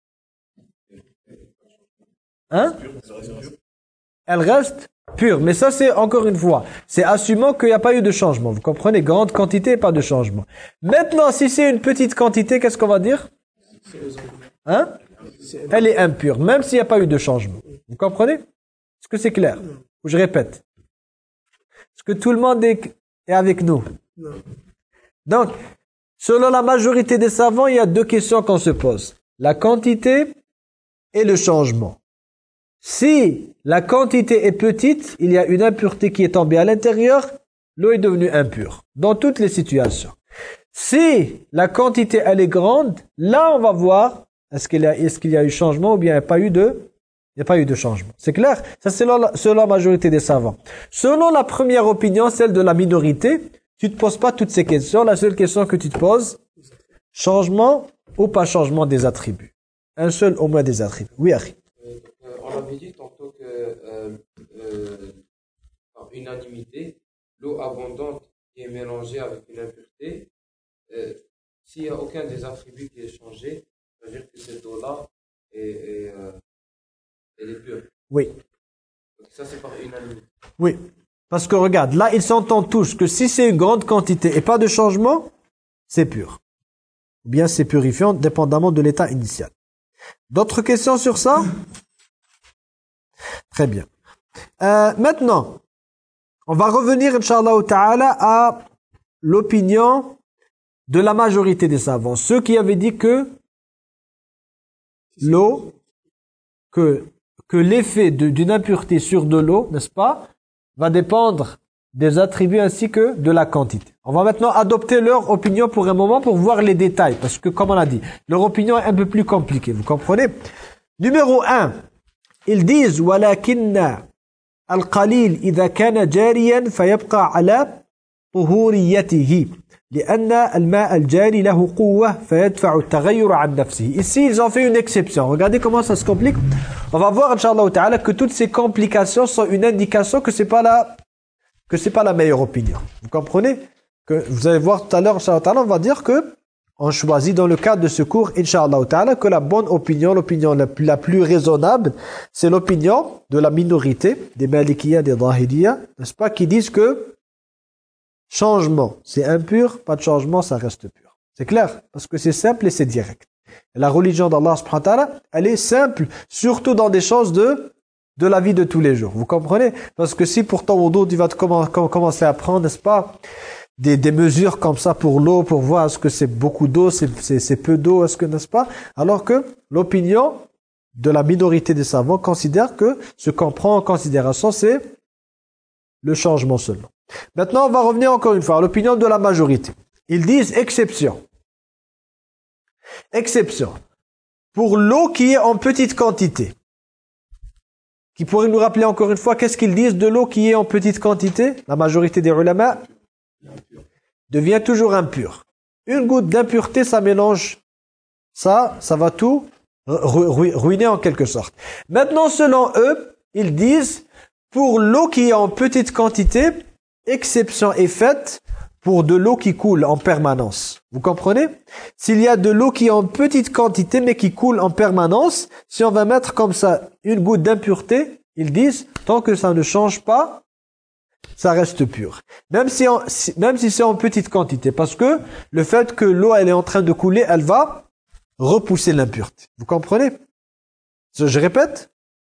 hein? Elle reste pure. Mais ça, c'est encore une fois, c'est assumant qu'il n'y a pas eu de changement. Vous comprenez? Grande quantité, pas de changement. Maintenant, si c'est une petite quantité, qu'est-ce qu'on va dire? Hein? C'est Elle est impure, même s'il n'y a pas eu de changement. Vous comprenez? Est-ce que c'est clair? Ou je répète? Est-ce que tout le monde est, est avec nous? Non. Donc, selon la majorité des savants, il y a deux questions qu'on se pose. La quantité et le changement. Si la quantité est petite, il y a une impureté qui est tombée à l'intérieur, l'eau est devenue impure. Dans toutes les situations. Si la quantité elle est grande, là on va voir est-ce qu'il y a, est-ce qu'il y a eu changement ou bien il n'y a pas eu de, il n'y a pas eu de changement. C'est clair? Ça c'est selon la, selon la majorité des savants. Selon la première opinion, celle de la minorité, tu ne te poses pas toutes ces questions. La seule question que tu te poses, changement ou pas changement des attributs. Un seul au moins des attributs. Oui, Harry. Euh, on avait dit tantôt que euh, euh, unanimité, l'eau abondante qui est mélangée avec une impureté, euh, s'il n'y a aucun des attributs qui est changé, ça veut dire que cette eau-là est, est, euh, elle est pure. Oui. Donc ça, c'est par unanimité. Oui. Parce que regarde, là, ils s'entendent tous que si c'est une grande quantité et pas de changement, c'est pur. Ou bien c'est purifiant, dépendamment de l'état initial. D'autres questions sur ça? Très bien. Euh, maintenant, on va revenir, Inch'Allah ta'ala, à l'opinion de la majorité des savants. Ceux qui avaient dit que l'eau, que, que l'effet d'une impureté sur de l'eau, n'est-ce pas, va dépendre des attributs ainsi que de la quantité. On va maintenant adopter leur opinion pour un moment pour voir les détails. Parce que, comme on a dit, leur opinion est un peu plus compliquée. Vous comprenez? Numéro un, ils disent « Walakinna al-qalil idha kana jariyan fayabqa ala tuhuriyatihi. لأن الماء الجاري له قوة فيدفع التغير عن نفسه. » Ici, ils ont fait une exception. Regardez comment ça se complique. On va voir, Inch'Allah ta'ala, que toutes ces complications sont une indication que c'est pas la, que c'est pas la meilleure opinion. Vous comprenez? Que vous allez voir tout à l'heure, Inch'Allah ta'ala, on va dire que on choisit dans le cadre de ce cours, Inch'Allah ta'ala, que la bonne opinion, l'opinion la plus, la plus raisonnable, c'est l'opinion de la minorité, des Malikiyya, des Zahiriyya, n'est-ce pas, qui disent que changement, c'est impur, pas de changement, ça reste pur. C'est clair? Parce que c'est simple et c'est direct. Et la religion d'Allah subhanahu wa ta'ala, elle est simple, surtout dans des choses de, de la vie de tous les jours. Vous comprenez? Parce que si pour ton wudu, tu vas te comm commencer à prendre, n'est-ce pas, des, des mesures comme ça pour l'eau, pour voir est-ce que c'est beaucoup d'eau, c'est peu d'eau, est-ce que, n'est-ce pas? Alors que l'opinion de la minorité des savants considère que ce qu'on prend en considération, c'est le changement seulement. Maintenant, on va revenir encore une fois à l'opinion de la majorité. Ils disent exception. Exception. Pour l'eau qui est en petite quantité. Qui pourrait nous rappeler encore une fois, qu'est-ce qu'ils disent de l'eau qui est en petite quantité? La majorité des ulama devient toujours impure. Une goutte d'impureté, ça mélange ça, ça va tout ruiner en quelque sorte. Maintenant, selon eux, ils disent, pour l'eau qui est en petite quantité, exception est faite pour de l'eau qui coule en permanence. Vous comprenez? S'il y a de l'eau qui est en petite quantité mais qui coule en permanence, si on va mettre comme ça une goutte d'impureté, ils disent, tant que ça ne change pas, ça reste pur. Même si, on, si même si c'est en petite quantité. Parce que le fait que l'eau elle est en train de couler, elle va repousser l'impureté. Vous comprenez? Je répète?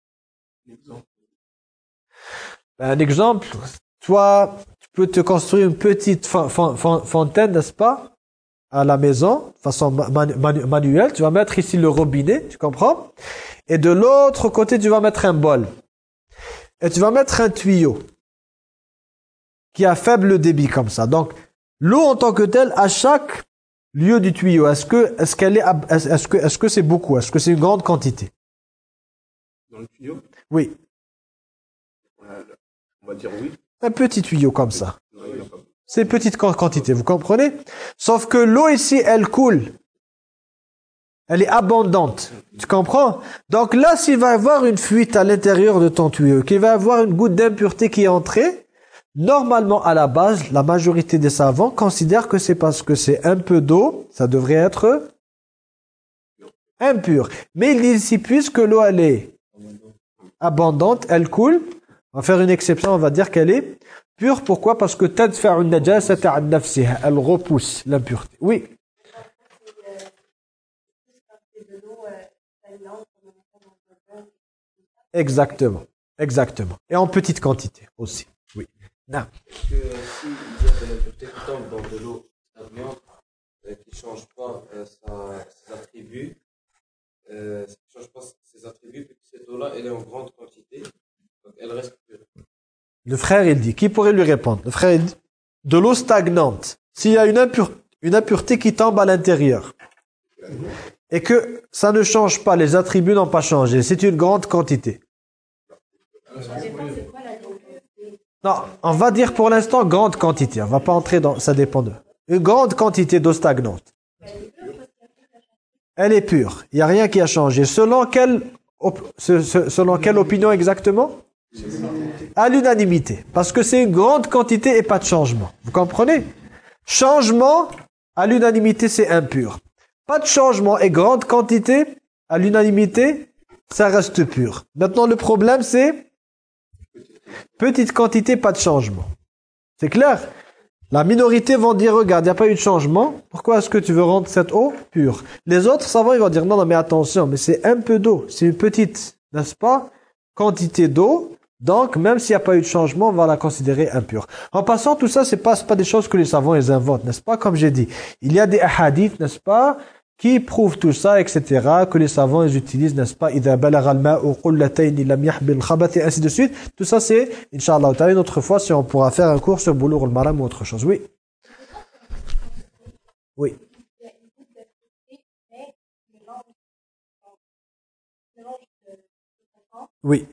Un exemple, toi, tu peux te construire une petite fontaine, n'est-ce pas, à la maison, de façon manu manu manuelle. Tu vas mettre ici le robinet, tu comprends? Et de l'autre côté, tu vas mettre un bol. Et tu vas mettre un tuyau qui a faible débit comme ça. Donc, l'eau en tant que telle, à chaque lieu du tuyau, est-ce que est-ce qu'elle est est-ce que est-ce que c'est beaucoup? Est-ce que c'est une grande quantité? Dans le tuyau? Oui. On va dire oui. Un petit tuyau comme ça. C'est une petite quantité, vous comprenez? Sauf que l'eau ici, elle coule. Elle est abondante. Tu comprends? Donc là, s'il va y avoir une fuite à l'intérieur de ton tuyau, qu'il va y avoir une goutte d'impureté qui est entrée, normalement, à la base, la majorité des savants considèrent que c'est parce que c'est un peu d'eau, ça devrait être impur. Mais ils disent ici, puisque l'eau, elle est abondante, elle coule, on va faire une exception, on va dire qu'elle est pure. Pourquoi? Parce que tadfa'u an-najasata an nafsiha, elle repousse l'impureté. Oui. Exactement, exactement. Et en petite quantité aussi. Oui. Non. Est-ce que s'il y a de l'impureté qui tombe dans de l'eau stagnante, euh, qui ne change pas euh, sa, ses attributs, euh, qui ne change pas ses attributs, puis cette eau-là, elle est en grande quantité, donc elle reste pure. Le frère, il dit, qui pourrait lui répondre? Le frère, il dit, de l'eau stagnante, s'il y a une, impure, une impureté qui tombe à l'intérieur, et que ça ne change pas, les attributs n'ont pas changé, c'est une grande quantité. Non, on va dire pour l'instant grande quantité, on va pas entrer dans, ça dépend de... Une grande quantité d'eau stagnante. Elle est pure, il n'y a rien qui a changé. Selon quelle, selon quelle opinion exactement? À l'unanimité. Parce que c'est une grande quantité et pas de changement. Vous comprenez? Changement, à l'unanimité, c'est impur. Pas de changement et grande quantité, à l'unanimité, ça reste pur. Maintenant, le problème, c'est petite quantité, pas de changement. C'est clair? La minorité vont dire, regarde, il n'y a pas eu de changement. Pourquoi est-ce que tu veux rendre cette eau pure? Les autres savants, ils vont dire, non, non, mais attention, mais c'est un peu d'eau. C'est une petite, n'est-ce pas, quantité d'eau. Donc, même s'il n'y a pas eu de changement, on va la considérer impure. En passant, tout ça, c'est pas, c'est pas des choses que les savants, ils inventent, n'est-ce pas? Comme j'ai dit, il y a des hadiths, n'est-ce pas, qui prouvent tout ça, et cetera, que les savants, ils utilisent, n'est-ce pas, إِذَا بَلَغَ الْمَاءُ قُلَّتَيْنِ لَمْ يَحْبِلْ خَبَثِ, et ainsi de suite. Tout ça, c'est, Inch'Allah, une autre fois, si on pourra faire un cours sur Boulough al-Maram ou autre chose. Oui. Oui. Oui.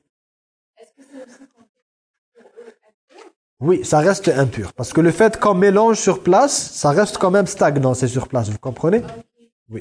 Oui, ça reste impur. Parce que le fait qu'on mélange sur place, ça reste quand même stagnant, c'est sur place. Vous comprenez? Oui.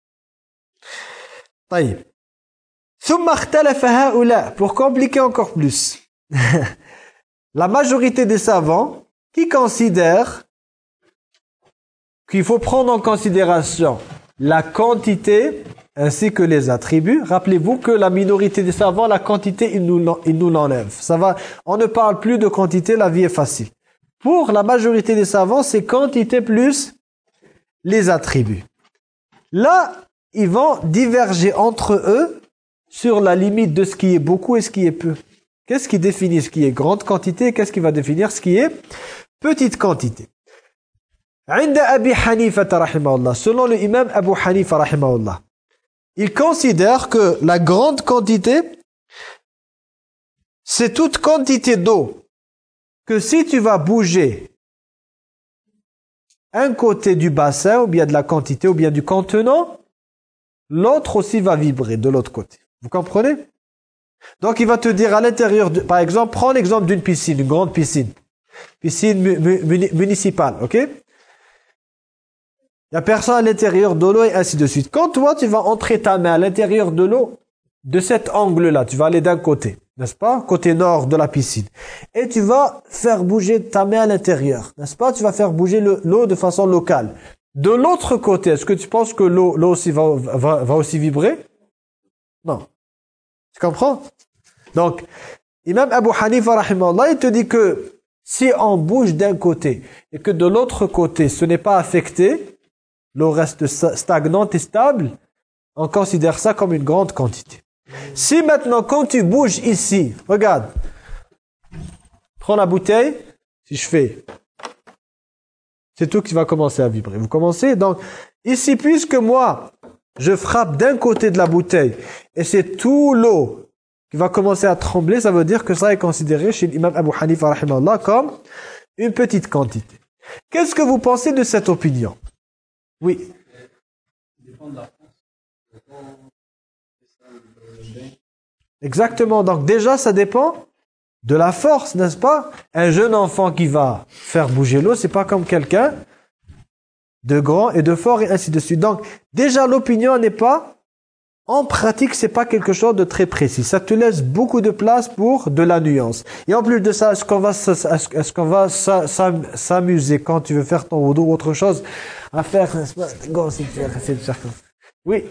طيب. ثم اختلف هؤلاء. Pour compliquer encore plus. La majorité des savants qui considèrent qu'il faut prendre en considération la quantité ainsi que les attributs. Rappelez-vous que la minorité des savants, la quantité, ils nous, ils nous l'enlèvent. Ça va, on ne parle plus de quantité, la vie est facile. Pour la majorité des savants, c'est quantité plus les attributs. Là, ils vont diverger entre eux sur la limite de ce qui est beaucoup et ce qui est peu. Qu'est-ce qui définit ce qui est grande quantité et qu'est-ce qui va définir ce qui est petite quantité? عند أبي حنيفة رحمه الله, selon le imam Abu Hanifa رحمه الله, il considère que la grande quantité, c'est toute quantité d'eau que si tu vas bouger un côté du bassin ou bien de la quantité ou bien du contenant, l'autre aussi va vibrer de l'autre côté. Vous comprenez? Donc il va te dire à l'intérieur, de, par exemple, prends l'exemple d'une piscine, une grande piscine, piscine mu mu municipale, ok? Il n'y a personne à l'intérieur de l'eau et ainsi de suite. Quand toi, tu vas entrer ta main à l'intérieur de l'eau, de cet angle-là, tu vas aller d'un côté, n'est-ce pas? Côté nord de la piscine. Et tu vas faire bouger ta main à l'intérieur, n'est-ce pas? Tu vas faire bouger l'eau de façon locale. De l'autre côté, est-ce que tu penses que l'eau l'eau aussi va, va, va aussi vibrer? Non. Tu comprends? Donc, Imam Abu Hanifa, rahimahullah, il te dit que si on bouge d'un côté et que de l'autre côté, ce n'est pas affecté, l'eau reste stagnante et stable, on considère ça comme une grande quantité. Si maintenant, quand tu bouges ici, regarde, prends la bouteille, si je fais, c'est tout qui va commencer à vibrer. Vous commencez, donc, ici, puisque moi, je frappe d'un côté de la bouteille, et c'est tout l'eau qui va commencer à trembler, ça veut dire que ça est considéré chez l'imam Abu Hanifa, rahimahullah, comme une petite quantité. Qu'est-ce que vous pensez de cette opinion? Oui. Exactement. Donc déjà, ça dépend de la force, n'est-ce pas? Un jeune enfant qui va faire bouger l'eau, c'est pas comme quelqu'un de grand et de fort et ainsi de suite. Donc déjà, l'opinion n'est pas, en pratique, c'est pas quelque chose de très précis. Ça te laisse beaucoup de place pour de la nuance. Et en plus de ça, est-ce qu'on va, est-ce qu'on va s'amuser quand tu veux faire ton wudu ou autre chose à faire, oui.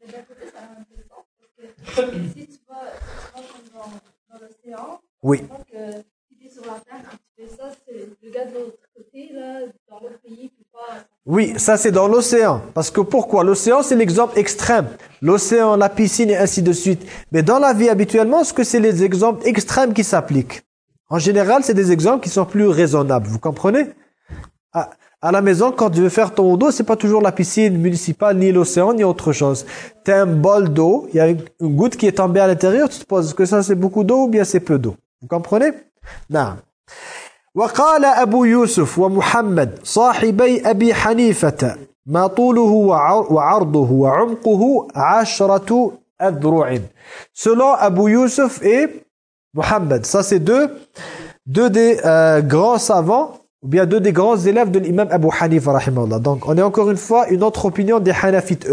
Si tu vas dans l'océan, oui. Donc, euh, si tu es sur la terre et tu fais ça, c'est le gars de l'autre côté, là, dans l'autre pays, peut pas... Oui, ça c'est dans l'océan. Parce que pourquoi? L'océan, c'est l'exemple extrême. L'océan, la piscine et ainsi de suite. Mais dans la vie, habituellement, est-ce que c'est les exemples extrêmes qui s'appliquent? En général, c'est des exemples qui sont plus raisonnables. Vous comprenez? à, à la maison, quand tu veux faire ton wudu, c'est pas toujours la piscine municipale, ni l'océan, ni autre chose. Tu as un bol d'eau, il y a une, une goutte qui est tombée à l'intérieur, tu te poses, est-ce que ça c'est beaucoup d'eau ou bien c'est peu d'eau? Vous comprenez? Non. وقال أبو يوسف ومحمد صاحبي أبي حنيفة ما طوله وعرضه وعمقه عشرة أذرع. Selon Abu Yusuf et Muhammad, ça c'est deux, deux des euh, grands savants, ou bien deux des grands élèves de l'imam Abu Hanifa rahimahullah. Donc on est encore une fois une autre opinion des Hanafites eux-mêmes.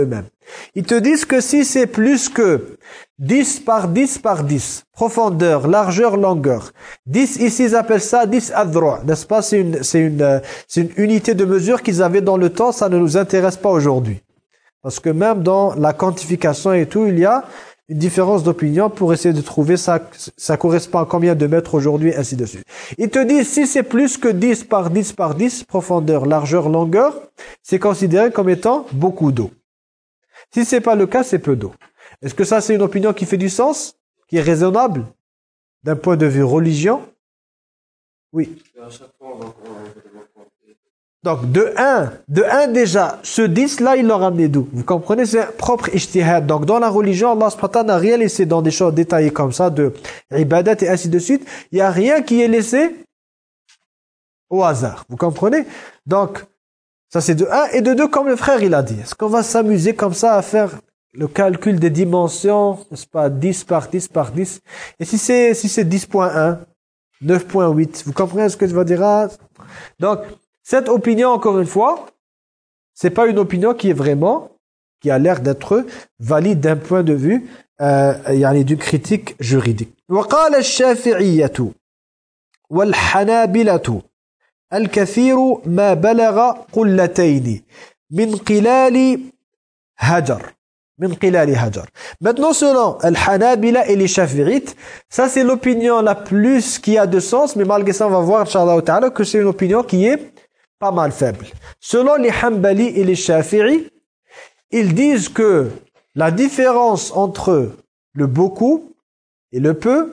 Ils te disent que si c'est plus que dix par dix par dix, profondeur, largeur, longueur. dix ici, ils appellent ça dix adro', n'est-ce pas? C'est une, c'est une, c'est une unité de mesure qu'ils avaient dans le temps, ça ne nous intéresse pas aujourd'hui. Parce que même dans la quantification et tout, il y a une différence d'opinion pour essayer de trouver ça, ça correspond à combien de mètres aujourd'hui, ainsi de suite. Ils te disent, si c'est plus que dix par dix par dix, profondeur, largeur, longueur, c'est considéré comme étant beaucoup d'eau. Si c'est pas le cas, c'est peu d'eau. Est-ce que ça, c'est une opinion qui fait du sens, qui est raisonnable, d'un point de vue religion? Oui. À chaque fois, on va compter. Donc, de un, de un déjà, ce dix-là, il l'a ramené d'où? Vous comprenez? C'est un propre ijtihad. Donc, dans la religion, Allah subhanahu wa ta'ala n'a rien laissé dans des choses détaillées comme ça, de ibadat et ainsi de suite. Il n'y a rien qui est laissé au hasard. Vous comprenez? Donc, ça c'est de un. Et de deux, comme le frère, il a dit. Est-ce qu'on va s'amuser comme ça à faire le calcul des dimensions, n'est-ce pas, dix par dix par dix? Et si c'est, si c'est dix virgule un, neuf virgule huit, vous comprenez ce que je veux dire? Donc, cette opinion, encore une fois, c'est pas une opinion qui est vraiment, qui a l'air d'être valide d'un point de vue, euh, yani d'une critique juridique. وقال الشافعية والحنابلة الكثير ما بلغ قلتين من قلال هجر. من قلال هجر. Maintenant, selon Al-Hanabila et les Shafi'ites, ça c'est l'opinion la plus qui a de sens, mais malgré ça, on va voir, Inch'Allah Ta'ala, que c'est une opinion qui est pas mal faible. Selon les Hanbali et les Shafi'i, ils disent que la différence entre le beaucoup et le peu,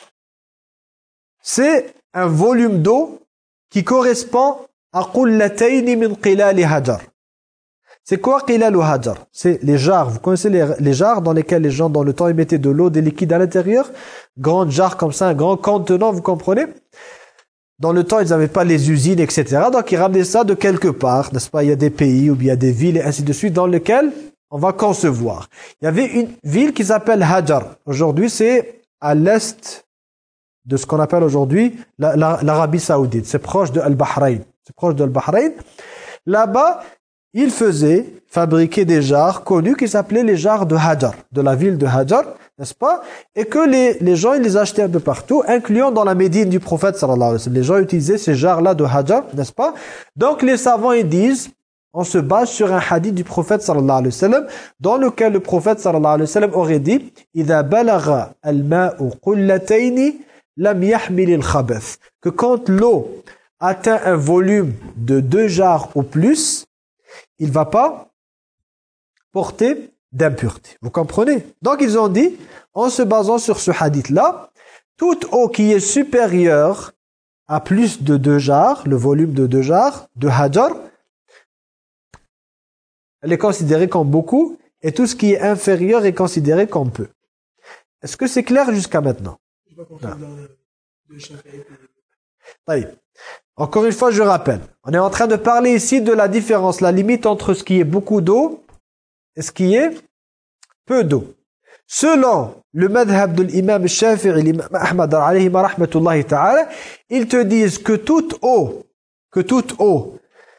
c'est un volume d'eau qui correspond à qullatayn min qilali hajar. C'est quoi qilalu hajar? C'est les jarres. Vous connaissez les, les jarres dans lesquelles les gens dans le temps ils mettaient de l'eau, des liquides à l'intérieur? Grandes jarres comme ça, un grand contenant, vous comprenez? Dans le temps, ils n'avaient pas les usines, et cetera. Donc, ils ramenaient ça de quelque part, n'est-ce pas? Il y a des pays ou bien des villes et ainsi de suite dans lesquelles on va concevoir. Il y avait une ville qui s'appelle Hajar. Aujourd'hui, c'est à l'est de ce qu'on appelle aujourd'hui la, la, l'Arabie Saoudite. C'est proche de Al-Bahreïn. C'est proche de Al-Bahreïn. Là-bas, ils faisaient fabriquer des jarres connus qui s'appelaient les jarres de Hajar, de la ville de Hajar, n'est-ce pas? Et que les, les gens, ils les achetaient un peu partout, incluant dans la Médine du prophète sallallahu alayhi wa sallam. Les gens utilisaient ces jarres-là de Hajar, n'est-ce pas? Donc les savants, ils disent, on se base sur un hadith du prophète sallallahu alayhi wa sallam, dans lequel le prophète sallallahu alayhi wa sallam aurait dit, إِذَا بَلَغَ الْمَاءُ قُلَّتَيْنِ لَمْ يَحْمِلِ الْخَبَثِ. Que quand l'eau atteint un volume de deux jarres ou plus, il ne va pas porter d'impureté. Vous comprenez? Donc ils ont dit, en se basant sur ce hadith-là, toute eau qui est supérieure à plus de deux jarres, le volume de deux jarres, de hajar, elle est considérée comme beaucoup, et tout ce qui est inférieur est considéré comme peu. Est-ce que c'est clair jusqu'à maintenant? Je ne vais pas comprendre de Shafi'i. Oui. Encore une fois, je rappelle, on est en train de parler ici de la différence, la limite entre ce qui est beaucoup d'eau et ce qui est peu d'eau. Selon le madhab de l'imam Shafi'i, l'imam Ahmad alayhi wa rahmatullahi ta'ala, ils te disent que toute eau, que toute eau,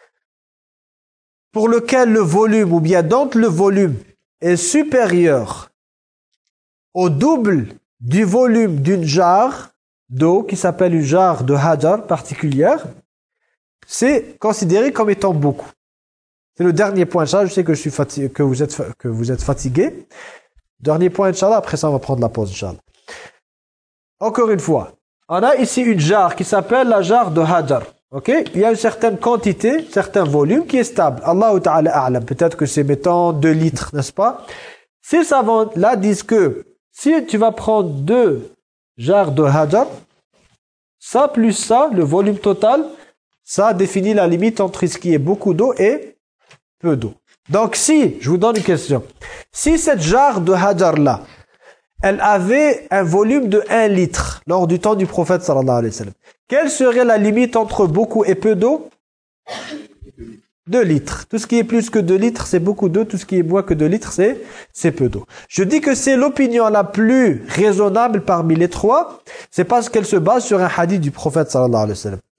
pour lequel le volume, ou bien dont le volume est supérieur au double du volume d'une jarre d'eau, qui s'appelle une jarre de hajar particulière, c'est considéré comme étant beaucoup. C'est le dernier point, Inch'Allah. Je sais que, je suis fatigué, que, vous êtes, que vous êtes fatigué. Dernier point, Inch'Allah. Après ça, on va prendre la pause, Inch'Allah. Encore une fois, on a ici une jarre qui s'appelle la jarre de hajar. Okay? Il y a une certaine quantité, certain volume qui est stable. Allahu Ta'ala a'lam. Peut-être que c'est, mettons, deux litres, n'est-ce pas? Ces savants-là disent que si tu vas prendre deux jarres de hajar, ça plus ça, le volume total, ça définit la limite entre ce qui est beaucoup d'eau et peu d'eau. Donc si, je vous donne une question, si cette jarre de hajar-là, elle avait un volume de un litre lors du temps du prophète sallallahu alayhi wa sallam, quelle serait la limite entre beaucoup et peu d'eau? deux litres. Tout ce qui est plus que deux litres, c'est beaucoup d'eau. Tout ce qui est moins que deux litres, c'est c'est peu d'eau. Je dis que c'est l'opinion la plus raisonnable parmi les trois. C'est parce qu'elle se base sur un hadith du prophète sallallahu alayhi wa sallam.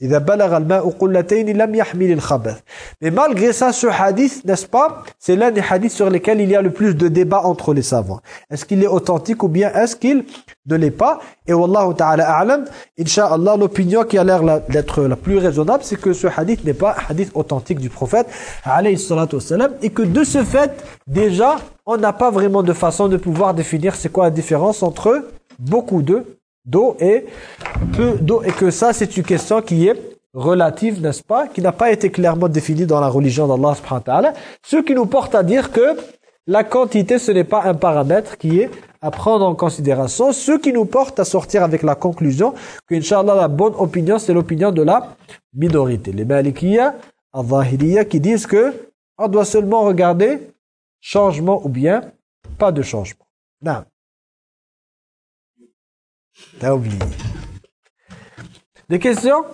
إذا بلغ الماء قلتين لم يحمل الخبث. Mais malgré ça, ce hadith, n'est-ce pas, c'est l'un des hadiths sur lesquels il y a le plus de débat entre les savants. Est-ce qu'il est authentique ou bien est-ce qu'il ne l'est pas? Et wallahu ta'ala a'lam, incha'Allah, l'opinion qui a l'air d'être la plus raisonnable, c'est que ce hadith n'est pas un hadith authentique du prophète, alayhi salatu wassalam, et que de ce fait, déjà, on n'a pas vraiment de façon de pouvoir définir c'est quoi la différence entre beaucoup de d'eau et peu d'eau, et que ça c'est une question qui est relative, n'est-ce pas, qui n'a pas été clairement définie dans la religion d'Allah subhanahu wa ta'ala, ce qui nous porte à dire que la quantité ce n'est pas un paramètre qui est à prendre en considération, ce qui nous porte à sortir avec la conclusion que Inch'Allah la bonne opinion c'est l'opinion de la minorité, les Malikiyya, al-Zahiriyya, qui disent que on doit seulement regarder changement ou bien pas de changement. Non. T'as oublié. Des questions?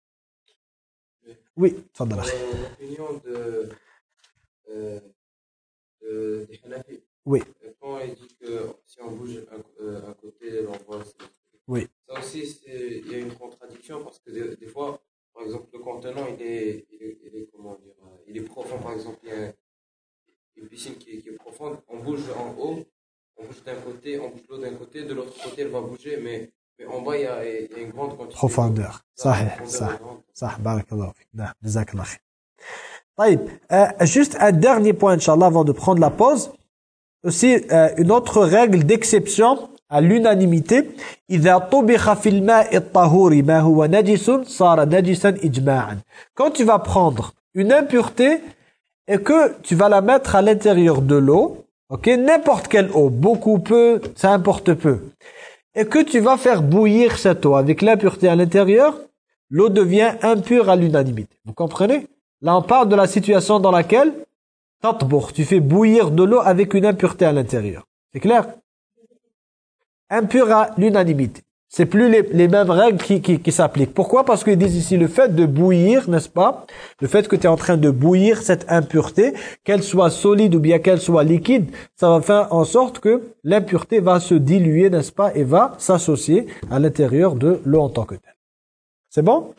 Oui, Fadala. L'opinion de, euh, de, des Hanafi. Oui. Quand il dit que si on bouge un, euh, un côté, on voit. Oui. Ça aussi, il y a une contradiction parce que des, des fois, par exemple, le contenant, il est, il est, il est comment dire, il est profond. Par exemple, il y a une piscine qui est, qui est profonde. On bouge en haut. On bouge d'un côté, on bouge l'eau d'un côté, de l'autre côté, elle va bouger, mais, mais en bas, il y, a, il y a une grande quantité. Profondeur. Sahih, sahih, sahih, barakallahu fik. Jazakallah khair. Taïb, euh, juste un dernier point, Inch'Allah, avant de prendre la pause. Aussi, euh, une autre règle d'exception à l'unanimité. إِذَا طُبِخَ فِي الْمَاءِ الطَّهُورِ مَا هُوَ نَجِسٌ صَارَ نَجِسًا إِجْمَاعًا. Quand tu vas prendre une impureté et que tu vas la mettre à l'intérieur de l'eau, ok, n'importe quelle eau, beaucoup, peu, ça importe peu. Et que tu vas faire bouillir cette eau avec l'impureté à l'intérieur, l'eau devient impure à l'unanimité. Vous comprenez? Là, on parle de la situation dans laquelle tu fais bouillir de l'eau avec une impureté à l'intérieur. C'est clair? Impure à l'unanimité. C'est plus les, les mêmes règles qui, qui, qui s'appliquent. Pourquoi? Parce qu'ils disent ici le fait de bouillir, n'est-ce pas? Le fait que tu es en train de bouillir cette impureté, qu'elle soit solide ou bien qu'elle soit liquide, ça va faire en sorte que l'impureté va se diluer, n'est-ce pas? Et va s'associer à l'intérieur de l'eau en tant que telle. C'est bon?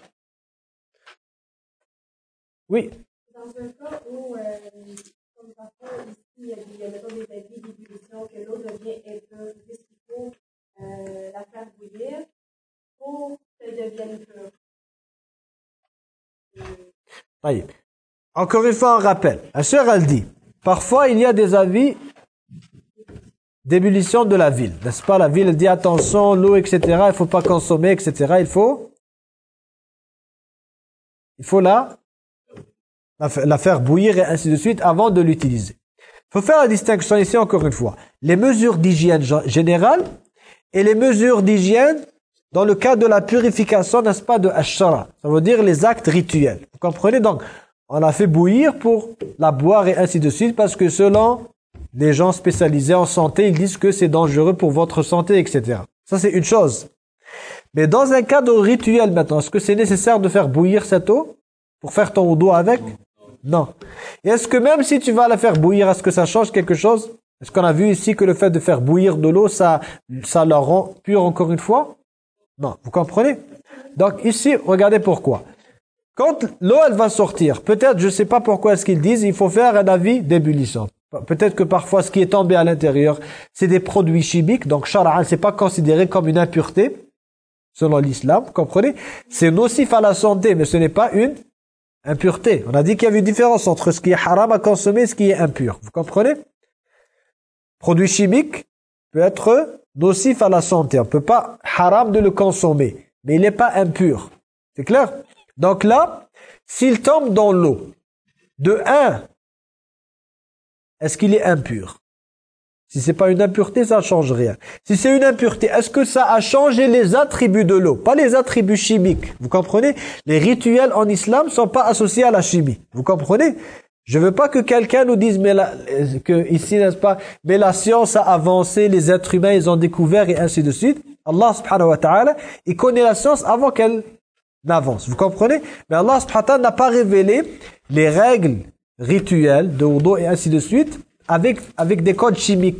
Oui. Dans un cas où, euh, comme parfois ici, il y a des, il y a des avis d'ébullition, que l'eau devient impure, qu'est-ce qu'il faut euh, la faire bouillir pour qu'elle devienne pure? Euh... Encore une fois, un rappel. La sœur, elle dit, parfois il y a des avis d'ébullition de la ville. N'est-ce pas? La ville dit attention, l'eau, et cetera. Il ne faut pas consommer, et cetera. Il faut, il faut la, la, la faire bouillir et ainsi de suite avant de l'utiliser. Il faut faire la distinction ici encore une fois. Les mesures d'hygiène générale et les mesures d'hygiène dans le cas de la purification, n'est-ce pas, de Ashara. Ça veut dire les actes rituels. Vous comprenez? Donc, on a fait bouillir pour la boire et ainsi de suite parce que selon les gens spécialisés en santé, ils disent que c'est dangereux pour votre santé, et cetera. Ça, c'est une chose. Mais dans un cadre rituel maintenant, est-ce que c'est nécessaire de faire bouillir cette eau pour faire ton wudu avec? Non. Et est-ce que même si tu vas la faire bouillir, est-ce que ça change quelque chose? Est-ce qu'on a vu ici que le fait de faire bouillir de l'eau, ça, ça la rend pure encore une fois? Non. Vous comprenez? Donc ici, regardez pourquoi. Quand l'eau, elle va sortir, peut-être, je ne sais pas pourquoi est-ce qu'ils disent, il faut faire un avis d'ébullition. Peut-être que parfois, ce qui est tombé à l'intérieur, c'est des produits chimiques. Donc, shar'an, c'est pas considéré comme une impureté, selon l'islam, vous comprenez? C'est nocif à la santé, mais ce n'est pas une impureté. On a dit qu'il y avait une différence entre ce qui est haram à consommer et ce qui est impur. Vous comprenez? Produit chimique peut être nocif à la santé. On ne peut pas haram de le consommer, mais il n'est pas impur. C'est clair? Donc là, s'il tombe dans l'eau, de un, est-ce qu'il est impur? Si c'est pas une impureté, ça ne change rien. Si c'est une impureté, est-ce que ça a changé les attributs de l'eau? Pas les attributs chimiques. Vous comprenez? Les rituels en islam ne sont pas associés à la chimie. Vous comprenez? Je veux pas que quelqu'un nous dise, mais la, que ici, n'est-ce pas, mais la science a avancé, les êtres humains, ils ont découvert et ainsi de suite. Allah subhanahu wa ta'ala, il connaît la science avant qu'elle n'avance. Vous comprenez? Mais Allah subhanahu wa ta'ala n'a pas révélé les règles rituelles de wudu et ainsi de suite avec, avec des codes chimiques.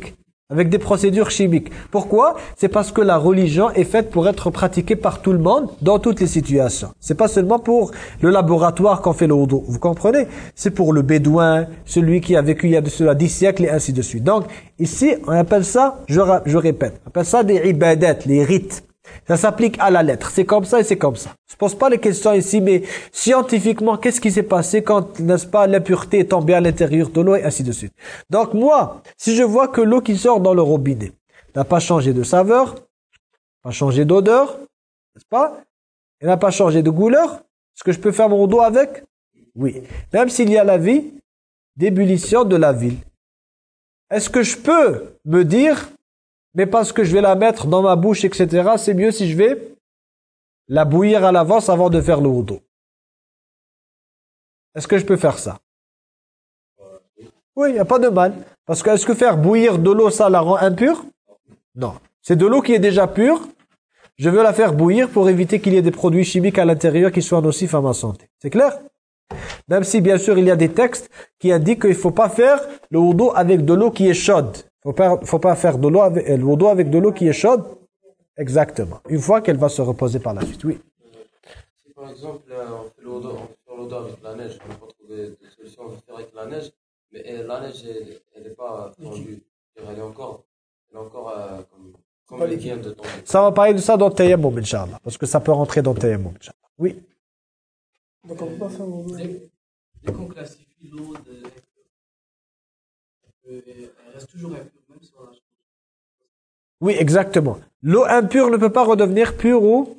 avec des procédures chimiques. Pourquoi? C'est parce que la religion est faite pour être pratiquée par tout le monde, dans toutes les situations. C'est pas seulement pour le laboratoire qu'on fait le wudu. Vous comprenez? C'est pour le bédouin, celui qui a vécu il y a de cela dix siècles et ainsi de suite. Donc, ici, on appelle ça, je, je répète, on appelle ça des ibadat, les rites. Ça s'applique à la lettre. C'est comme ça et c'est comme ça. Je ne pose pas les questions ici, mais scientifiquement, qu'est-ce qui s'est passé quand, n'est-ce pas, l'impureté est tombée à l'intérieur de l'eau et ainsi de suite. Donc moi, si je vois que l'eau qui sort dans le robinet n'a pas changé de saveur, pas changé d'odeur, n'est-ce pas, elle n'a pas changé de couleur, est-ce que je peux faire mon dos avec? Oui. Même s'il y a la vie d'ébullition de la ville. Est-ce que je peux me dire, mais parce que je vais la mettre dans ma bouche, et cetera, c'est mieux si je vais la bouillir à l'avance avant de faire le wudu. Est-ce que je peux faire ça? Oui, il n'y a pas de mal. Parce que est-ce que faire bouillir de l'eau, ça la rend impure? Non. C'est de l'eau qui est déjà pure. Je veux la faire bouillir pour éviter qu'il y ait des produits chimiques à l'intérieur qui soient nocifs à ma santé. C'est clair? Même si, bien sûr, il y a des textes qui indiquent qu'il ne faut pas faire le wudu avec de l'eau qui est chaude. Il ne faut pas faire de l'eau avec, le wudu avec de l'eau qui est chaude. Exactement. Une fois qu'elle va se reposer par la suite. Oui. Si par exemple, on fait le wudu, on fait le wudu avec la neige, on n'a pas trouvé de solution, on va faire avec la neige, mais la neige, elle n'est pas fondue. Elle est encore, elle est encore euh, comme, comme elle vient de tomber. Ça va parler de ça dans Tayammum, Inch'Allah. Parce que ça peut rentrer dans Tayammum, Inch'Allah. Oui. Donc on ne peut pas faire mon Dès dès qu'on classifie l'eau de euh, elle reste toujours impure, même si on la change. Oui, exactement. L'eau impure ne peut pas redevenir pure ou,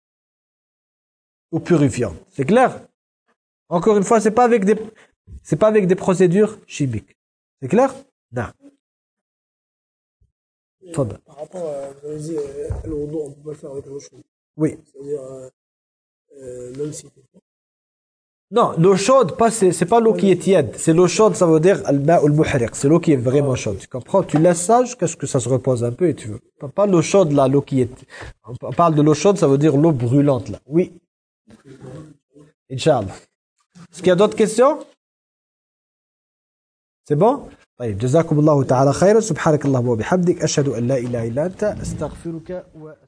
ou purifiante. C'est clair? Encore une fois, c'est pas avec des, c'est pas avec des procédures chimiques. C'est clair? Non. Faudra. Par rapport à, vous avez dit, euh, le wudu, on ne peut pas le faire avec l'eau chaude. Oui. C'est-à-dire, euh, euh, même si c'est froid. Non, l'eau chaude, pas, c'est, c'est pas l'eau qui est tiède. C'est l'eau chaude, ça veut dire al-ma' ou al-muhriq. C'est l'eau qui est vraiment chaude. Tu comprends? Tu laisses ça jusqu'à ce que ça se repose un peu et tu veux. Pas, pas l'eau chaude, là, l'eau qui est, on parle de l'eau chaude, ça veut dire l'eau brûlante, là. Oui. Inch'Allah. Est-ce qu'il y a d'autres questions? C'est bon? طيب جزاكم الله تعالى خيرا سبحانك اللهم وبحمدك أشهد أن لا إله إلا أنت أستغفرك و